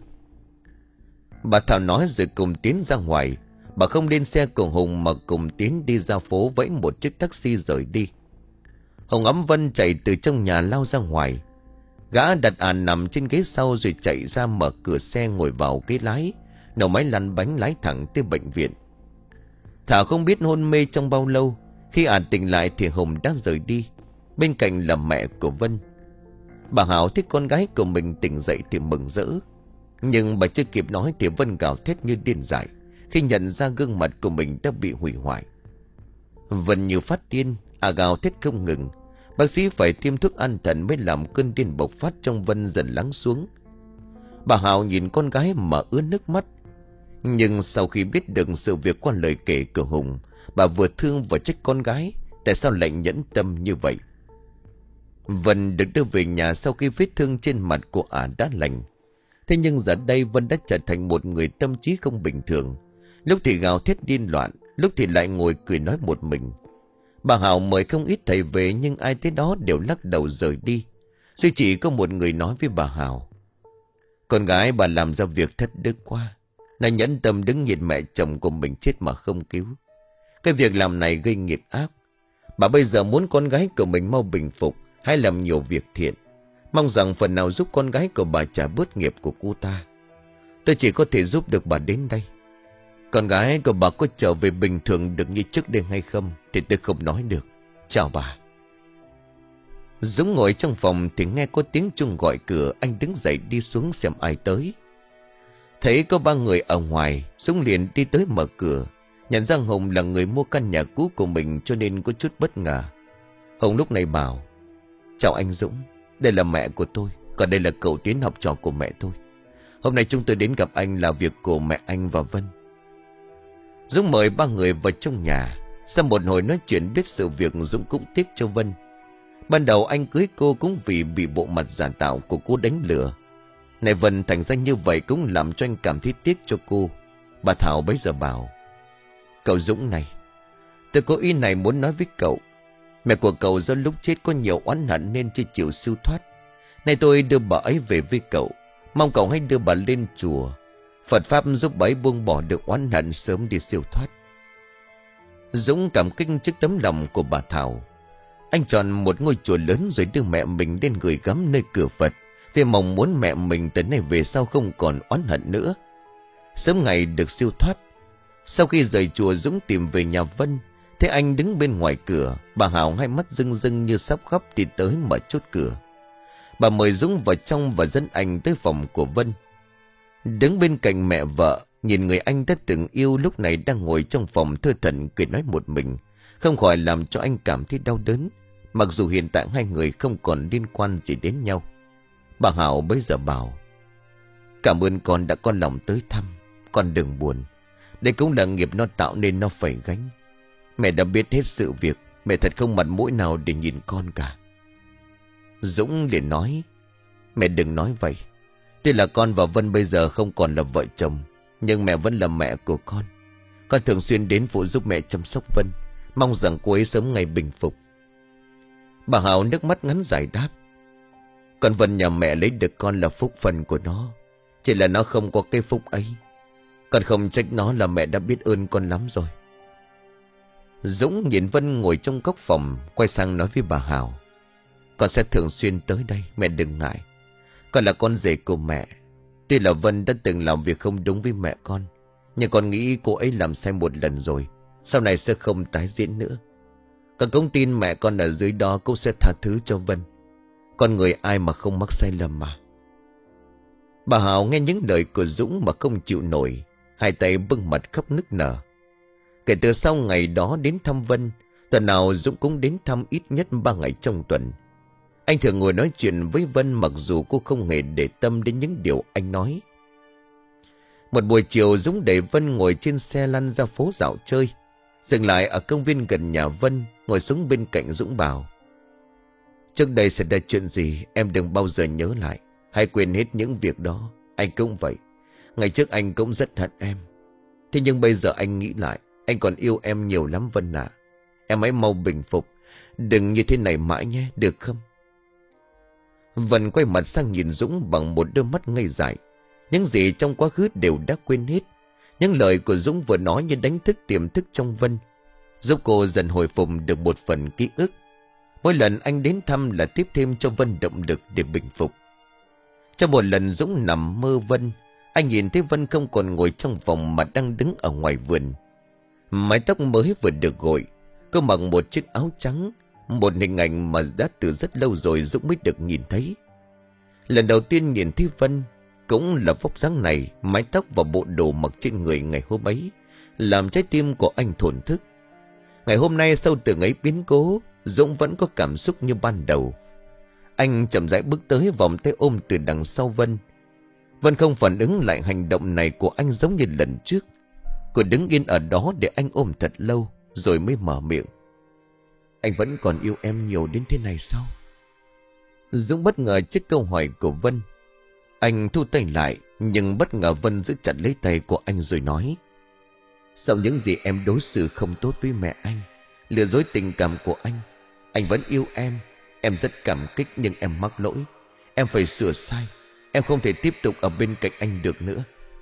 Bà Thảo nói rồi cùng Tiến ra ngoài. Bà không lên xe cùng Hùng mà cùng Tiến đi ra phố vẫy một chiếc taxi rời đi. Hồng ngắm Vân chạy từ trong nhà lao ra ngoài. Gã đặt ả nằm trên ghế sau rồi chạy ra mở cửa xe ngồi vào ghế lái, nổ máy lăn bánh lái thẳng tới bệnh viện. Thảo không biết hôn mê trong bao lâu. Khi ả tỉnh lại thì Hồng đã rời đi. Bên cạnh là mẹ của Vân. Bà Hảo thấy con gái của mình tỉnh dậy thì mừng rỡ. Nhưng bà chưa kịp nói thì Vân gào thét như điên dại khi nhận ra gương mặt của mình đã bị hủy hoại. Vân như phát điên, ả gào thét không ngừng. Bác sĩ phải tiêm thuốc an thần mới làm cơn điên bộc phát trong Vân dần lắng xuống. Bà Hảo nhìn con gái mà ướt nước mắt. Nhưng sau khi biết được sự việc qua lời kể của Hùng, bà vừa thương vừa trách con gái tại sao lại nhẫn tâm như vậy. Vân được đưa về nhà sau khi vết thương trên mặt của ả đã lành. Thế nhưng giờ đây Vân đã trở thành một người tâm trí không bình thường. Lúc thì gào thét điên loạn, lúc thì lại ngồi cười nói một mình. Bà Hảo mời không ít thầy về nhưng ai tới đó đều lắc đầu rời đi. Duy chỉ có một người nói với bà Hảo: Con gái bà làm ra việc thất đức quá. Nàng nhẫn tâm đứng nhìn mẹ chồng của mình chết mà không cứu. Cái việc làm này gây nghiệp ác. Bà bây giờ muốn con gái của mình mau bình phục, hay làm nhiều việc thiện, mong rằng phần nào giúp con gái của bà trả bớt nghiệp của cô ta. Tôi chỉ có thể giúp được bà đến đây. Con gái của bà có trở về bình thường được như trước đây hay không thì tôi không nói được. Chào bà. Dũng ngồi trong phòng thì nghe có tiếng chuông gọi cửa. Anh đứng dậy đi xuống xem ai tới. Thấy có ba người ở ngoài, Dũng liền đi tới mở cửa. Nhận ra Hồng là người mua căn nhà cũ của mình cho nên có chút bất ngờ. Hồng lúc này bảo: Chào anh Dũng, đây là mẹ của tôi, còn đây là cậu Tiến, học trò của mẹ tôi. Hôm nay chúng tôi đến gặp anh là việc của mẹ anh và Vân. Dũng mời ba người vào trong nhà. Sau một hồi nói chuyện biết sự việc, Dũng cũng tiếc cho Vân. Ban đầu anh cưới cô cũng vì bị bộ mặt giả tạo của cô đánh lừa. Này Vân thành ra như vậy cũng làm cho anh cảm thấy tiếc cho cô. Bà Thảo bấy giờ bảo: Cậu Dũng này, tôi có ý này muốn nói với cậu. Mẹ của cậu do lúc chết có nhiều oán hận nên chưa chịu siêu thoát. Nay tôi đưa bà ấy về với cậu. Mong cậu hãy đưa bà lên chùa. Phật Pháp giúp bà ấy buông bỏ được oán hận, sớm đi siêu thoát. Dũng cảm kích trước tấm lòng của bà Thảo. Anh chọn một ngôi chùa lớn rồi đưa mẹ mình lên gửi gắm nơi cửa Phật, vì mong muốn mẹ mình từ nay về sau không còn oán hận nữa, sớm ngày được siêu thoát. Sau khi rời chùa, Dũng tìm về nhà Vân. Thế anh đứng bên ngoài cửa. Bà Hảo hai mắt rưng rưng như sắp khóc thì tới mở chốt cửa. Bà mời Dũng vào trong và dẫn anh tới phòng của Vân. Đứng bên cạnh mẹ vợ, nhìn người anh đã từng yêu lúc này đang ngồi trong phòng thơ thẩn cười nói một mình, không khỏi làm cho anh cảm thấy đau đớn. Mặc dù hiện tại hai người không còn liên quan gì đến nhau. Bà Hảo bấy giờ bảo: Cảm ơn con đã có lòng tới thăm. Con đừng buồn, đây cũng là nghiệp nó tạo nên nó phải gánh. Mẹ đã biết hết sự việc. Mẹ thật không mặt mũi nào để nhìn con cả. Dũng liền nói: Mẹ đừng nói vậy. Tuy là con và Vân bây giờ không còn là vợ chồng, nhưng mẹ vẫn là mẹ của con. Con thường xuyên đến phụ giúp mẹ chăm sóc Vân, mong rằng cô ấy sớm ngày bình phục. Bà Hảo nước mắt ngắn dài đáp: Con Vân nhà mẹ lấy được con là phúc phần của nó. Chỉ là nó không có cái phúc ấy. Con không trách nó, là mẹ đã biết ơn con lắm rồi. Dũng nhìn Vân ngồi trong góc phòng, quay sang nói với bà Hảo: Con sẽ thường xuyên tới đây, mẹ đừng ngại. Con là con rể của mẹ. Tuy là Vân đã từng làm việc không đúng với mẹ con, nhưng con nghĩ cô ấy làm sai một lần rồi, Sau này sẽ không tái diễn nữa. Con cũng tin mẹ con ở dưới đó cũng sẽ tha thứ cho Vân. Con người ai mà không mắc sai lầm mà. Bà Hảo nghe những lời của Dũng mà không chịu nổi. Hai tay bưng mặt khóc nức nở. Kể từ sau ngày đó đến thăm Vân, tuần nào Dũng cũng đến thăm ít nhất ba ngày trong tuần. Anh thường ngồi nói chuyện với Vân mặc dù cô không hề để tâm đến những điều anh nói. Một buổi chiều Dũng để Vân ngồi trên xe lăn ra phố dạo chơi. Dừng lại ở công viên gần nhà Vân, ngồi xuống bên cạnh Dũng bảo: trước đây xảy ra chuyện gì em đừng bao giờ nhớ lại. Hãy quên hết những việc đó. Anh cũng vậy. Ngày trước anh cũng rất hận em. Thế nhưng bây giờ anh nghĩ lại, anh còn yêu em nhiều lắm Vân ạ. Em hãy mau bình phục. Đừng như thế này mãi nhé, được không? Vân quay mặt sang nhìn Dũng bằng một đôi mắt ngây dại. Những gì trong quá khứ đều đã quên hết. Những lời của Dũng vừa nói như đánh thức tiềm thức trong Vân, giúp cô dần hồi phục được một phần ký ức. Mỗi lần anh đến thăm là tiếp thêm cho Vân động lực để bình phục. Trong một lần Dũng nằm mơ Vân, anh nhìn thấy Vân không còn ngồi trong phòng mà đang đứng ở ngoài vườn. Mái tóc mới vừa được gội, cô mặc một chiếc áo trắng, một hình ảnh mà đã từ rất lâu rồi Dũng mới được nhìn thấy. Lần đầu tiên nhìn thấy Vân, cũng là vóc dáng này, mái tóc và bộ đồ mặc trên người ngày hôm ấy, làm trái tim của anh thổn thức. Ngày hôm nay sau từng ấy biến cố, Dũng vẫn có cảm xúc như ban đầu. Anh chậm rãi bước tới, vòng tay ôm từ đằng sau Vân. Vân không phản ứng lại hành động này của anh giống như lần trước. Cô đứng yên ở đó để anh ôm thật lâu, rồi mới mở miệng: anh vẫn còn yêu em nhiều đến thế này sao? Dũng bất ngờ trước câu hỏi của Vân. Anh thu tay lại, nhưng bất ngờ Vân giữ chặt lấy tay của anh rồi nói: sau những gì em đối xử không tốt với mẹ anh, lừa dối tình cảm của anh, anh vẫn yêu em. Em rất cảm kích nhưng em mắc lỗi. Em phải sửa sai. Em không thể tiếp tục ở bên cạnh anh được nữa.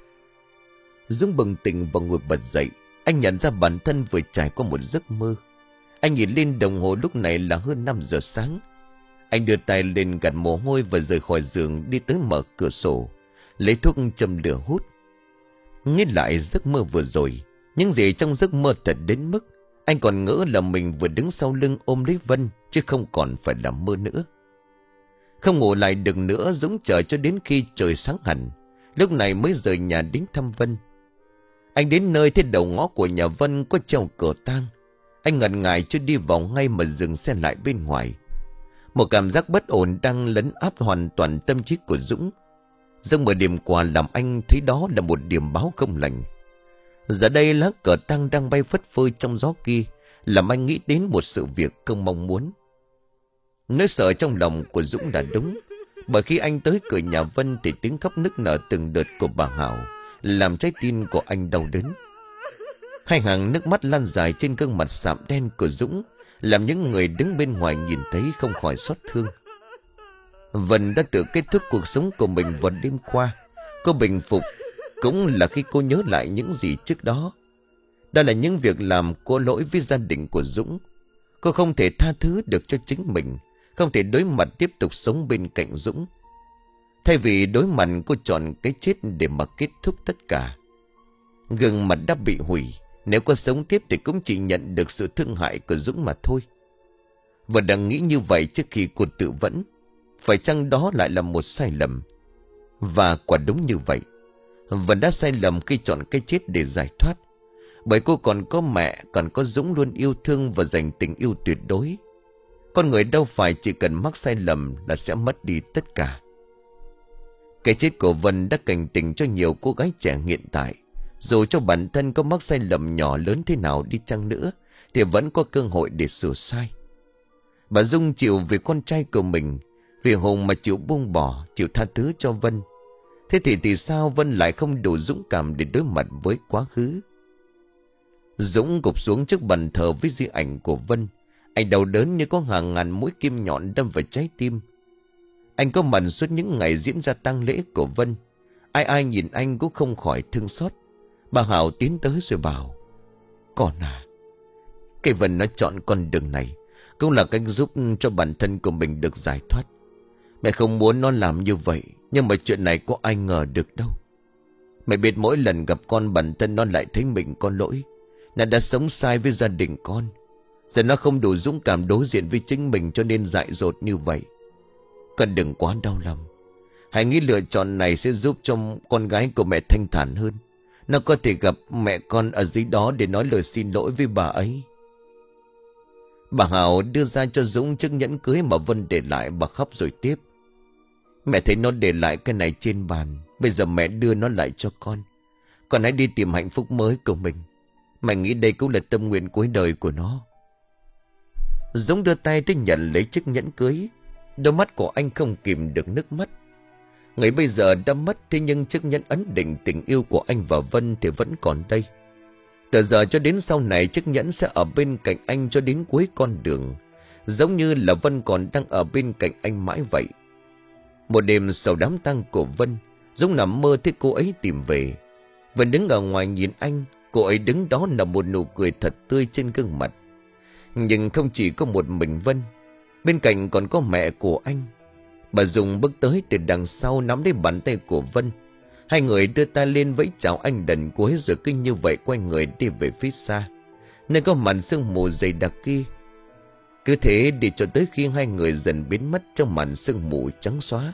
Dũng bừng tỉnh và ngồi bật dậy. Anh nhận ra bản thân vừa trải qua một giấc mơ. Anh nhìn lên đồng hồ, lúc này là hơn năm giờ sáng. Anh đưa tay lên gạt mồ hôi và rời khỏi giường, đi tới mở cửa sổ, lấy thuốc châm lửa hút. Nghĩ lại giấc mơ vừa rồi, những gì trong giấc mơ thật đến mức anh còn ngỡ là mình vừa đứng sau lưng ôm lấy Vân, chứ không còn phải là mơ nữa. Không ngủ lại được nữa, Dũng chờ cho đến khi trời sáng hẳn, lúc này mới rời nhà đến thăm Vân. Anh đến nơi thấy đầu ngõ của nhà Vân có treo cờ tang. Anh ngần ngại chưa đi vào ngay mà dừng xe lại bên ngoài. Một cảm giác bất ổn đang lấn áp hoàn toàn tâm trí của Dũng. Giấc mơ đêm qua làm anh thấy đó là một điểm báo không lành. Giờ đây lá cờ tang đang bay phất phơ trong gió kia, làm anh nghĩ đến một sự việc không mong muốn. Nỗi sợ trong lòng của Dũng đã đúng. Bởi khi anh tới cửa nhà Vân thì tiếng khóc nức nở từng đợt của bà Hảo làm trái tim của anh đau đớn. Hai hàng nước mắt lan dài trên gương mặt sạm đen của Dũng, làm những người đứng bên ngoài nhìn thấy không khỏi xót thương. Vân đã tự kết thúc cuộc sống của mình vào đêm qua. Cô bình phục cũng là khi cô nhớ lại những gì trước đó. Đó là những việc làm có lỗi với gia đình của Dũng. Cô không thể tha thứ được cho chính mình, không thể đối mặt tiếp tục sống bên cạnh Dũng. Thay vì đối mặt, cô chọn cái chết để mà kết thúc tất cả. Gương mặt đã bị hủy, nếu có sống tiếp thì cũng chỉ nhận được sự thương hại của Dũng mà thôi. Và đang nghĩ như vậy trước khi cô tự vẫn. Phải chăng đó lại là một sai lầm? Và quả đúng như vậy. Vân đã sai lầm khi chọn cái chết để giải thoát. Bởi cô còn có mẹ, còn có Dũng luôn yêu thương và dành tình yêu tuyệt đối. Con người đâu phải chỉ cần mắc sai lầm là sẽ mất đi tất cả. Cái chết của Vân đã cảnh tỉnh cho nhiều cô gái trẻ hiện tại. Dù cho bản thân có mắc sai lầm nhỏ lớn thế nào đi chăng nữa, thì vẫn có cơ hội để sửa sai. Bà Dung chịu vì con trai của mình, vì Hùng mà chịu buông bỏ, chịu tha thứ cho Vân. Thế thì thì sao Vân lại không đủ dũng cảm để đối mặt với quá khứ? Dũng gục xuống trước bàn thờ với di ảnh của Vân. Anh đau đớn như có hàng ngàn mũi kim nhọn đâm vào trái tim. Anh có mặt suốt những ngày diễn ra tang lễ của Vân. Ai ai nhìn anh cũng không khỏi thương xót. Bà Hảo tiến tới rồi bảo: con à, cái Vân nó chọn con đường này cũng là cách giúp cho bản thân của mình được giải thoát. Mẹ không muốn nó làm như vậy, nhưng mà chuyện này có ai ngờ được đâu. Mẹ biết mỗi lần gặp con bản thân nó lại thấy mình có lỗi. Nó đã sống sai với gia đình con. Giờ nó không đủ dũng cảm đối diện với chính mình cho nên dại dột như vậy. Con đừng quá đau lòng. Hãy nghĩ lựa chọn này sẽ giúp cho con gái của mẹ thanh thản hơn. Nó có thể gặp mẹ con ở dưới đó để nói lời xin lỗi với bà ấy. Bà Hảo đưa ra cho Dũng chiếc nhẫn cưới mà Vân để lại. Bà khóc rồi tiếp. Mẹ thấy nó để lại cái này trên bàn. Bây giờ mẹ đưa nó lại cho con. Con hãy đi tìm hạnh phúc mới của mình. Mẹ nghĩ đây cũng là tâm nguyện cuối đời của nó. Dũng đưa tay tới nhận lấy chiếc nhẫn cưới. Đôi mắt của anh không kìm được nước mắt. Người bây giờ đã mất, thế nhưng chiếc nhẫn ấn định tình yêu của anh và Vân thì vẫn còn đây. Từ giờ cho đến sau này, chiếc nhẫn sẽ ở bên cạnh anh cho đến cuối con đường. Giống như là Vân còn đang ở bên cạnh anh mãi vậy. Một đêm sau đám tang của Vân, Dũng nằm mơ thấy cô ấy tìm về. Vân đứng ở ngoài nhìn anh. Cô ấy đứng đó là một nụ cười thật tươi trên gương mặt. Nhưng không chỉ có một mình Vân, bên cạnh còn có mẹ của anh. Bà Dung bước tới từ đằng sau nắm lấy bàn tay của Vân. Hai người đưa tay lên vẫy chào anh lần cuối rồi cứ như vậy quay người đi về phía xa, nơi có màn sương mù dày đặc kia. Cứ thế đi cho tới khi hai người dần biến mất trong màn sương mù trắng xóa.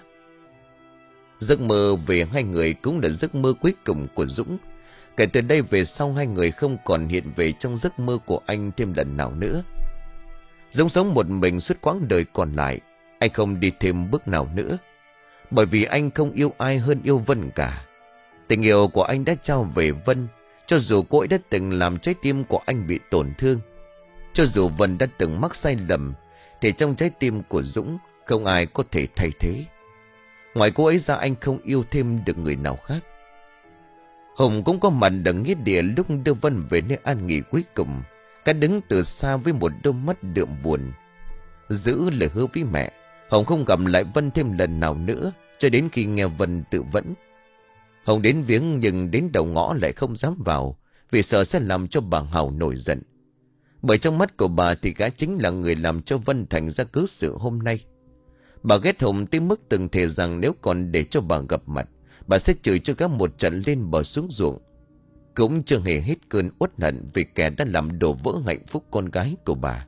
Giấc mơ về hai người cũng là giấc mơ cuối cùng của Dũng. Kể từ đây về sau, hai người không còn hiện về trong giấc mơ của anh thêm lần nào nữa. Dũng sống một mình suốt quãng đời còn lại. Anh không đi thêm bước nào nữa, bởi vì anh không yêu ai hơn yêu Vân cả. Tình yêu của anh đã trao về Vân. Cho dù cô ấy đã từng làm trái tim của anh bị tổn thương, cho dù Vân đã từng mắc sai lầm, thì trong trái tim của Dũng không ai có thể thay thế. Ngoài cô ấy ra, anh không yêu thêm được người nào khác. Hùng cũng có mặt ở nghĩa địa lúc đưa Vân về nơi an nghỉ cuối cùng. Cả đứng từ xa với một đôi mắt đượm buồn. Giữ lời hứa với mẹ, Hồng không gặp lại Vân thêm lần nào nữa, cho đến khi nghe Vân tự vẫn. Hồng đến viếng nhưng đến đầu ngõ lại không dám vào, vì sợ sẽ làm cho bà Hảo nổi giận. Bởi trong mắt của bà thì gã chính là người làm cho Vân thành ra cớ sự hôm nay. Bà ghét Hồng tới mức từng thề rằng nếu còn để cho bà gặp mặt, bà sẽ chửi cho gã một trận lên bờ xuống ruộng. Cũng chưa hề hết cơn uất hận vì kẻ đã làm đổ vỡ hạnh phúc con gái của bà.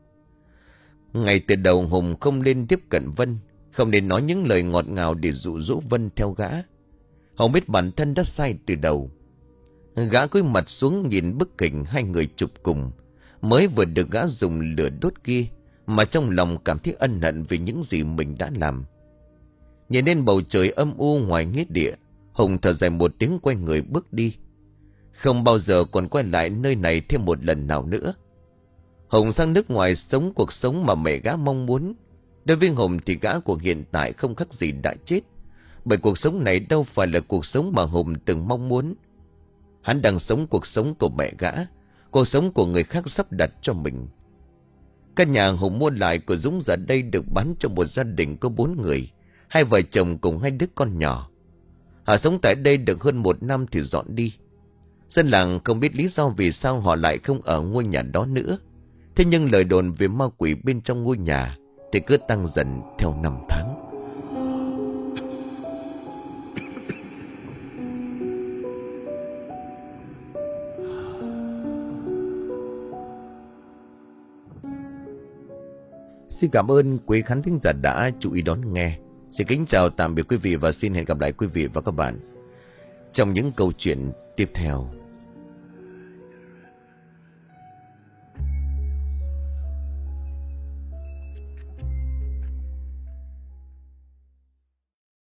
Ngay từ đầu Hùng không nên tiếp cận Vân, không nên nói những lời ngọt ngào để dụ dỗ Vân theo gã. Hùng biết bản thân đã sai từ đầu. Gã cúi mặt xuống nhìn bức hình hai người chụp cùng, mới vừa được gã dùng lửa đốt kia, mà trong lòng cảm thấy ân hận vì những gì mình đã làm. Nhìn lên bầu trời âm u ngoài nghĩa địa, Hùng thở dài một tiếng quay người bước đi. Không bao giờ còn quay lại nơi này thêm một lần nào nữa. Hùng sang nước ngoài sống cuộc sống mà mẹ gã mong muốn. Đối với Hùng thì gã của hiện tại không khác gì đã chết, bởi cuộc sống này đâu phải là cuộc sống mà Hùng từng mong muốn. Hắn đang sống cuộc sống của mẹ gã, cuộc sống của người khác sắp đặt cho mình. Căn nhà Hùng mua lại của Dũng giờ đây được bán cho một gia đình có bốn người, hai vợ chồng cùng hai đứa con nhỏ. Họ sống tại đây được hơn một năm thì dọn đi. Dân làng không biết lý do vì sao họ lại không ở ngôi nhà đó nữa. Thế nhưng lời đồn về ma quỷ bên trong ngôi nhà thì cứ tăng dần theo năm tháng. Xin cảm ơn quý khán thính giả đã chú ý đón nghe. Xin kính chào tạm biệt quý vị và xin hẹn gặp lại quý vị và các bạn trong những câu chuyện tiếp theo.